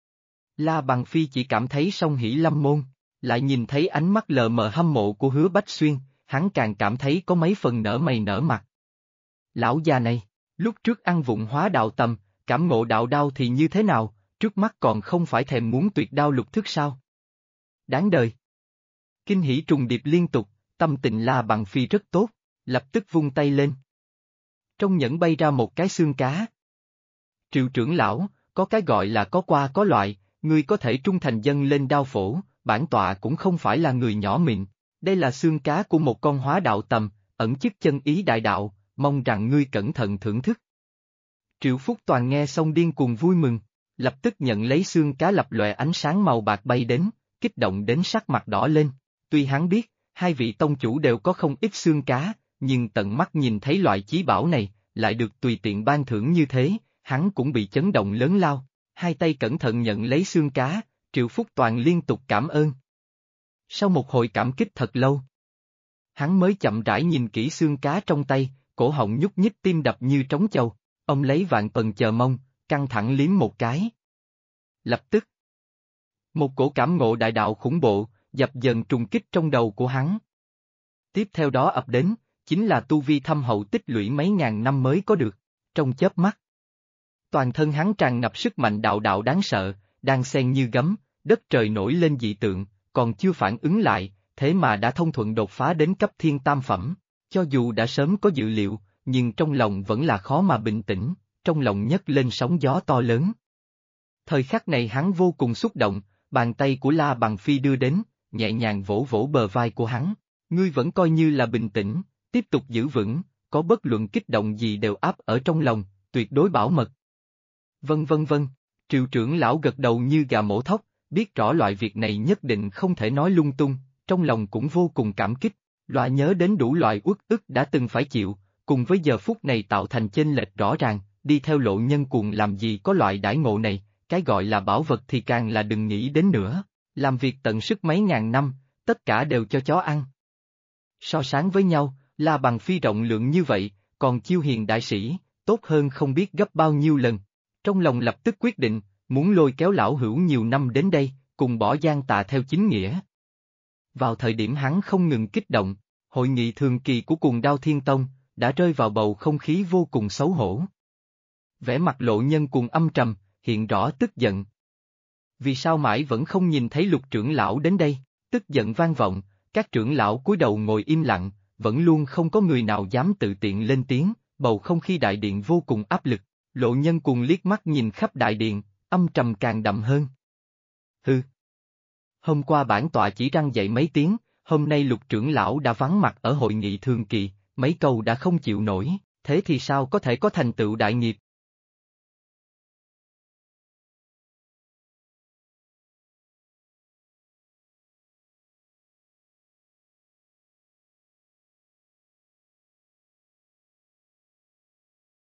La Bằng Phi chỉ cảm thấy song hỷ lâm môn, lại nhìn thấy ánh mắt lờ mờ hâm mộ của Hứa Bách Xuyên, hắn càng cảm thấy có mấy phần nở mày nở mặt. Lão già này, lúc trước ăn vụng hóa đạo tầm, cảm ngộ đạo đao thì như thế nào, trước mắt còn không phải thèm muốn tuyệt đao lục thức sao? Đáng đời. Kinh hỉ trùng điệp liên tục, tâm tình La Bằng Phi rất tốt, lập tức vung tay lên. Trong nhẫn bay ra một cái xương cá. Triệu trưởng lão, có cái gọi là có qua có loại, ngươi có thể trung thành dâng lên đao phổ, bản tọa cũng không phải là người nhỏ mịn, đây là xương cá của một con hóa đạo tầm, ẩn chức chân ý đại đạo, mong rằng ngươi cẩn thận thưởng thức. Triệu Phúc Toàn nghe xong điên cuồng vui mừng, lập tức nhận lấy xương cá lập lòe ánh sáng màu bạc bay đến, kích động đến sắc mặt đỏ lên, tuy hắn biết, hai vị tông chủ đều có không ít xương cá, nhưng tận mắt nhìn thấy loại chí bảo này, lại được tùy tiện ban thưởng như thế, hắn cũng bị chấn động lớn lao, hai tay cẩn thận nhận lấy xương cá, Triệu Phúc Toàn liên tục cảm ơn. Sau một hồi cảm kích thật lâu, hắn mới chậm rãi nhìn kỹ xương cá trong tay, cổ họng nhúc nhích tim đập như trống châu, ông lấy vạn phần chờ mong, căng thẳng liếm một cái. Lập tức, một cổ cảm ngộ đại đạo khủng bộ, dập dần trùng kích trong đầu của hắn. Tiếp theo đó ập đến, chính là tu vi thâm hậu tích lũy mấy ngàn năm mới có được, trong chớp mắt. Toàn thân hắn tràn ngập sức mạnh đạo đạo đáng sợ, đang xen như gấm, đất trời nổi lên dị tượng, còn chưa phản ứng lại, thế mà đã thông thuận đột phá đến cấp thiên tam phẩm, cho dù đã sớm có dự liệu, nhưng trong lòng vẫn là khó mà bình tĩnh, trong lòng nhấc lên sóng gió to lớn. Thời khắc này hắn vô cùng xúc động, bàn tay của La Bằng Phi đưa đến, nhẹ nhàng vỗ vỗ bờ vai của hắn, ngươi vẫn coi như là bình tĩnh, tiếp tục giữ vững, có bất luận kích động gì đều áp ở trong lòng, tuyệt đối bảo mật. Vâng, Triệu trưởng lão gật đầu như gà mổ thóc, biết rõ loại việc này nhất định không thể nói lung tung, trong lòng cũng vô cùng cảm kích, loại nhớ đến đủ loại uất ức đã từng phải chịu, cùng với giờ phút này tạo thành chênh lệch rõ ràng, đi theo lộ nhân cuồng làm gì có loại đãi ngộ này, cái gọi là bảo vật thì càng là đừng nghĩ đến nữa, làm việc tận sức mấy ngàn năm, tất cả đều cho chó ăn. So sánh với nhau, La Bằng Phi rộng lượng như vậy, còn Chiêu Hiền đại sĩ, tốt hơn không biết gấp bao nhiêu lần. Trong lòng lập tức quyết định, muốn lôi kéo lão hữu nhiều năm đến đây, cùng bỏ Giang Tà theo chính nghĩa. Vào thời điểm hắn không ngừng kích động, hội nghị thường kỳ của Cuồng Đao Thiên Tông, đã rơi vào bầu không khí vô cùng xấu hổ. Vẻ mặt lộ nhân cuồng âm trầm, hiện rõ tức giận. Vì sao mãi vẫn không nhìn thấy Lục trưởng lão đến đây, tức giận vang vọng, các trưởng lão cúi đầu ngồi im lặng, vẫn luôn không có người nào dám tự tiện lên tiếng, bầu không khí đại điện vô cùng áp lực. Lộ nhân cuồng liếc mắt nhìn khắp đại điện, âm trầm càng đậm hơn. Hừ. Hôm qua bản tọa chỉ răng dậy mấy tiếng, hôm nay Lục trưởng lão đã vắng mặt ở hội nghị thường kỳ, mấy câu đã không chịu nổi, thế thì sao có thể có thành tựu đại nghiệp,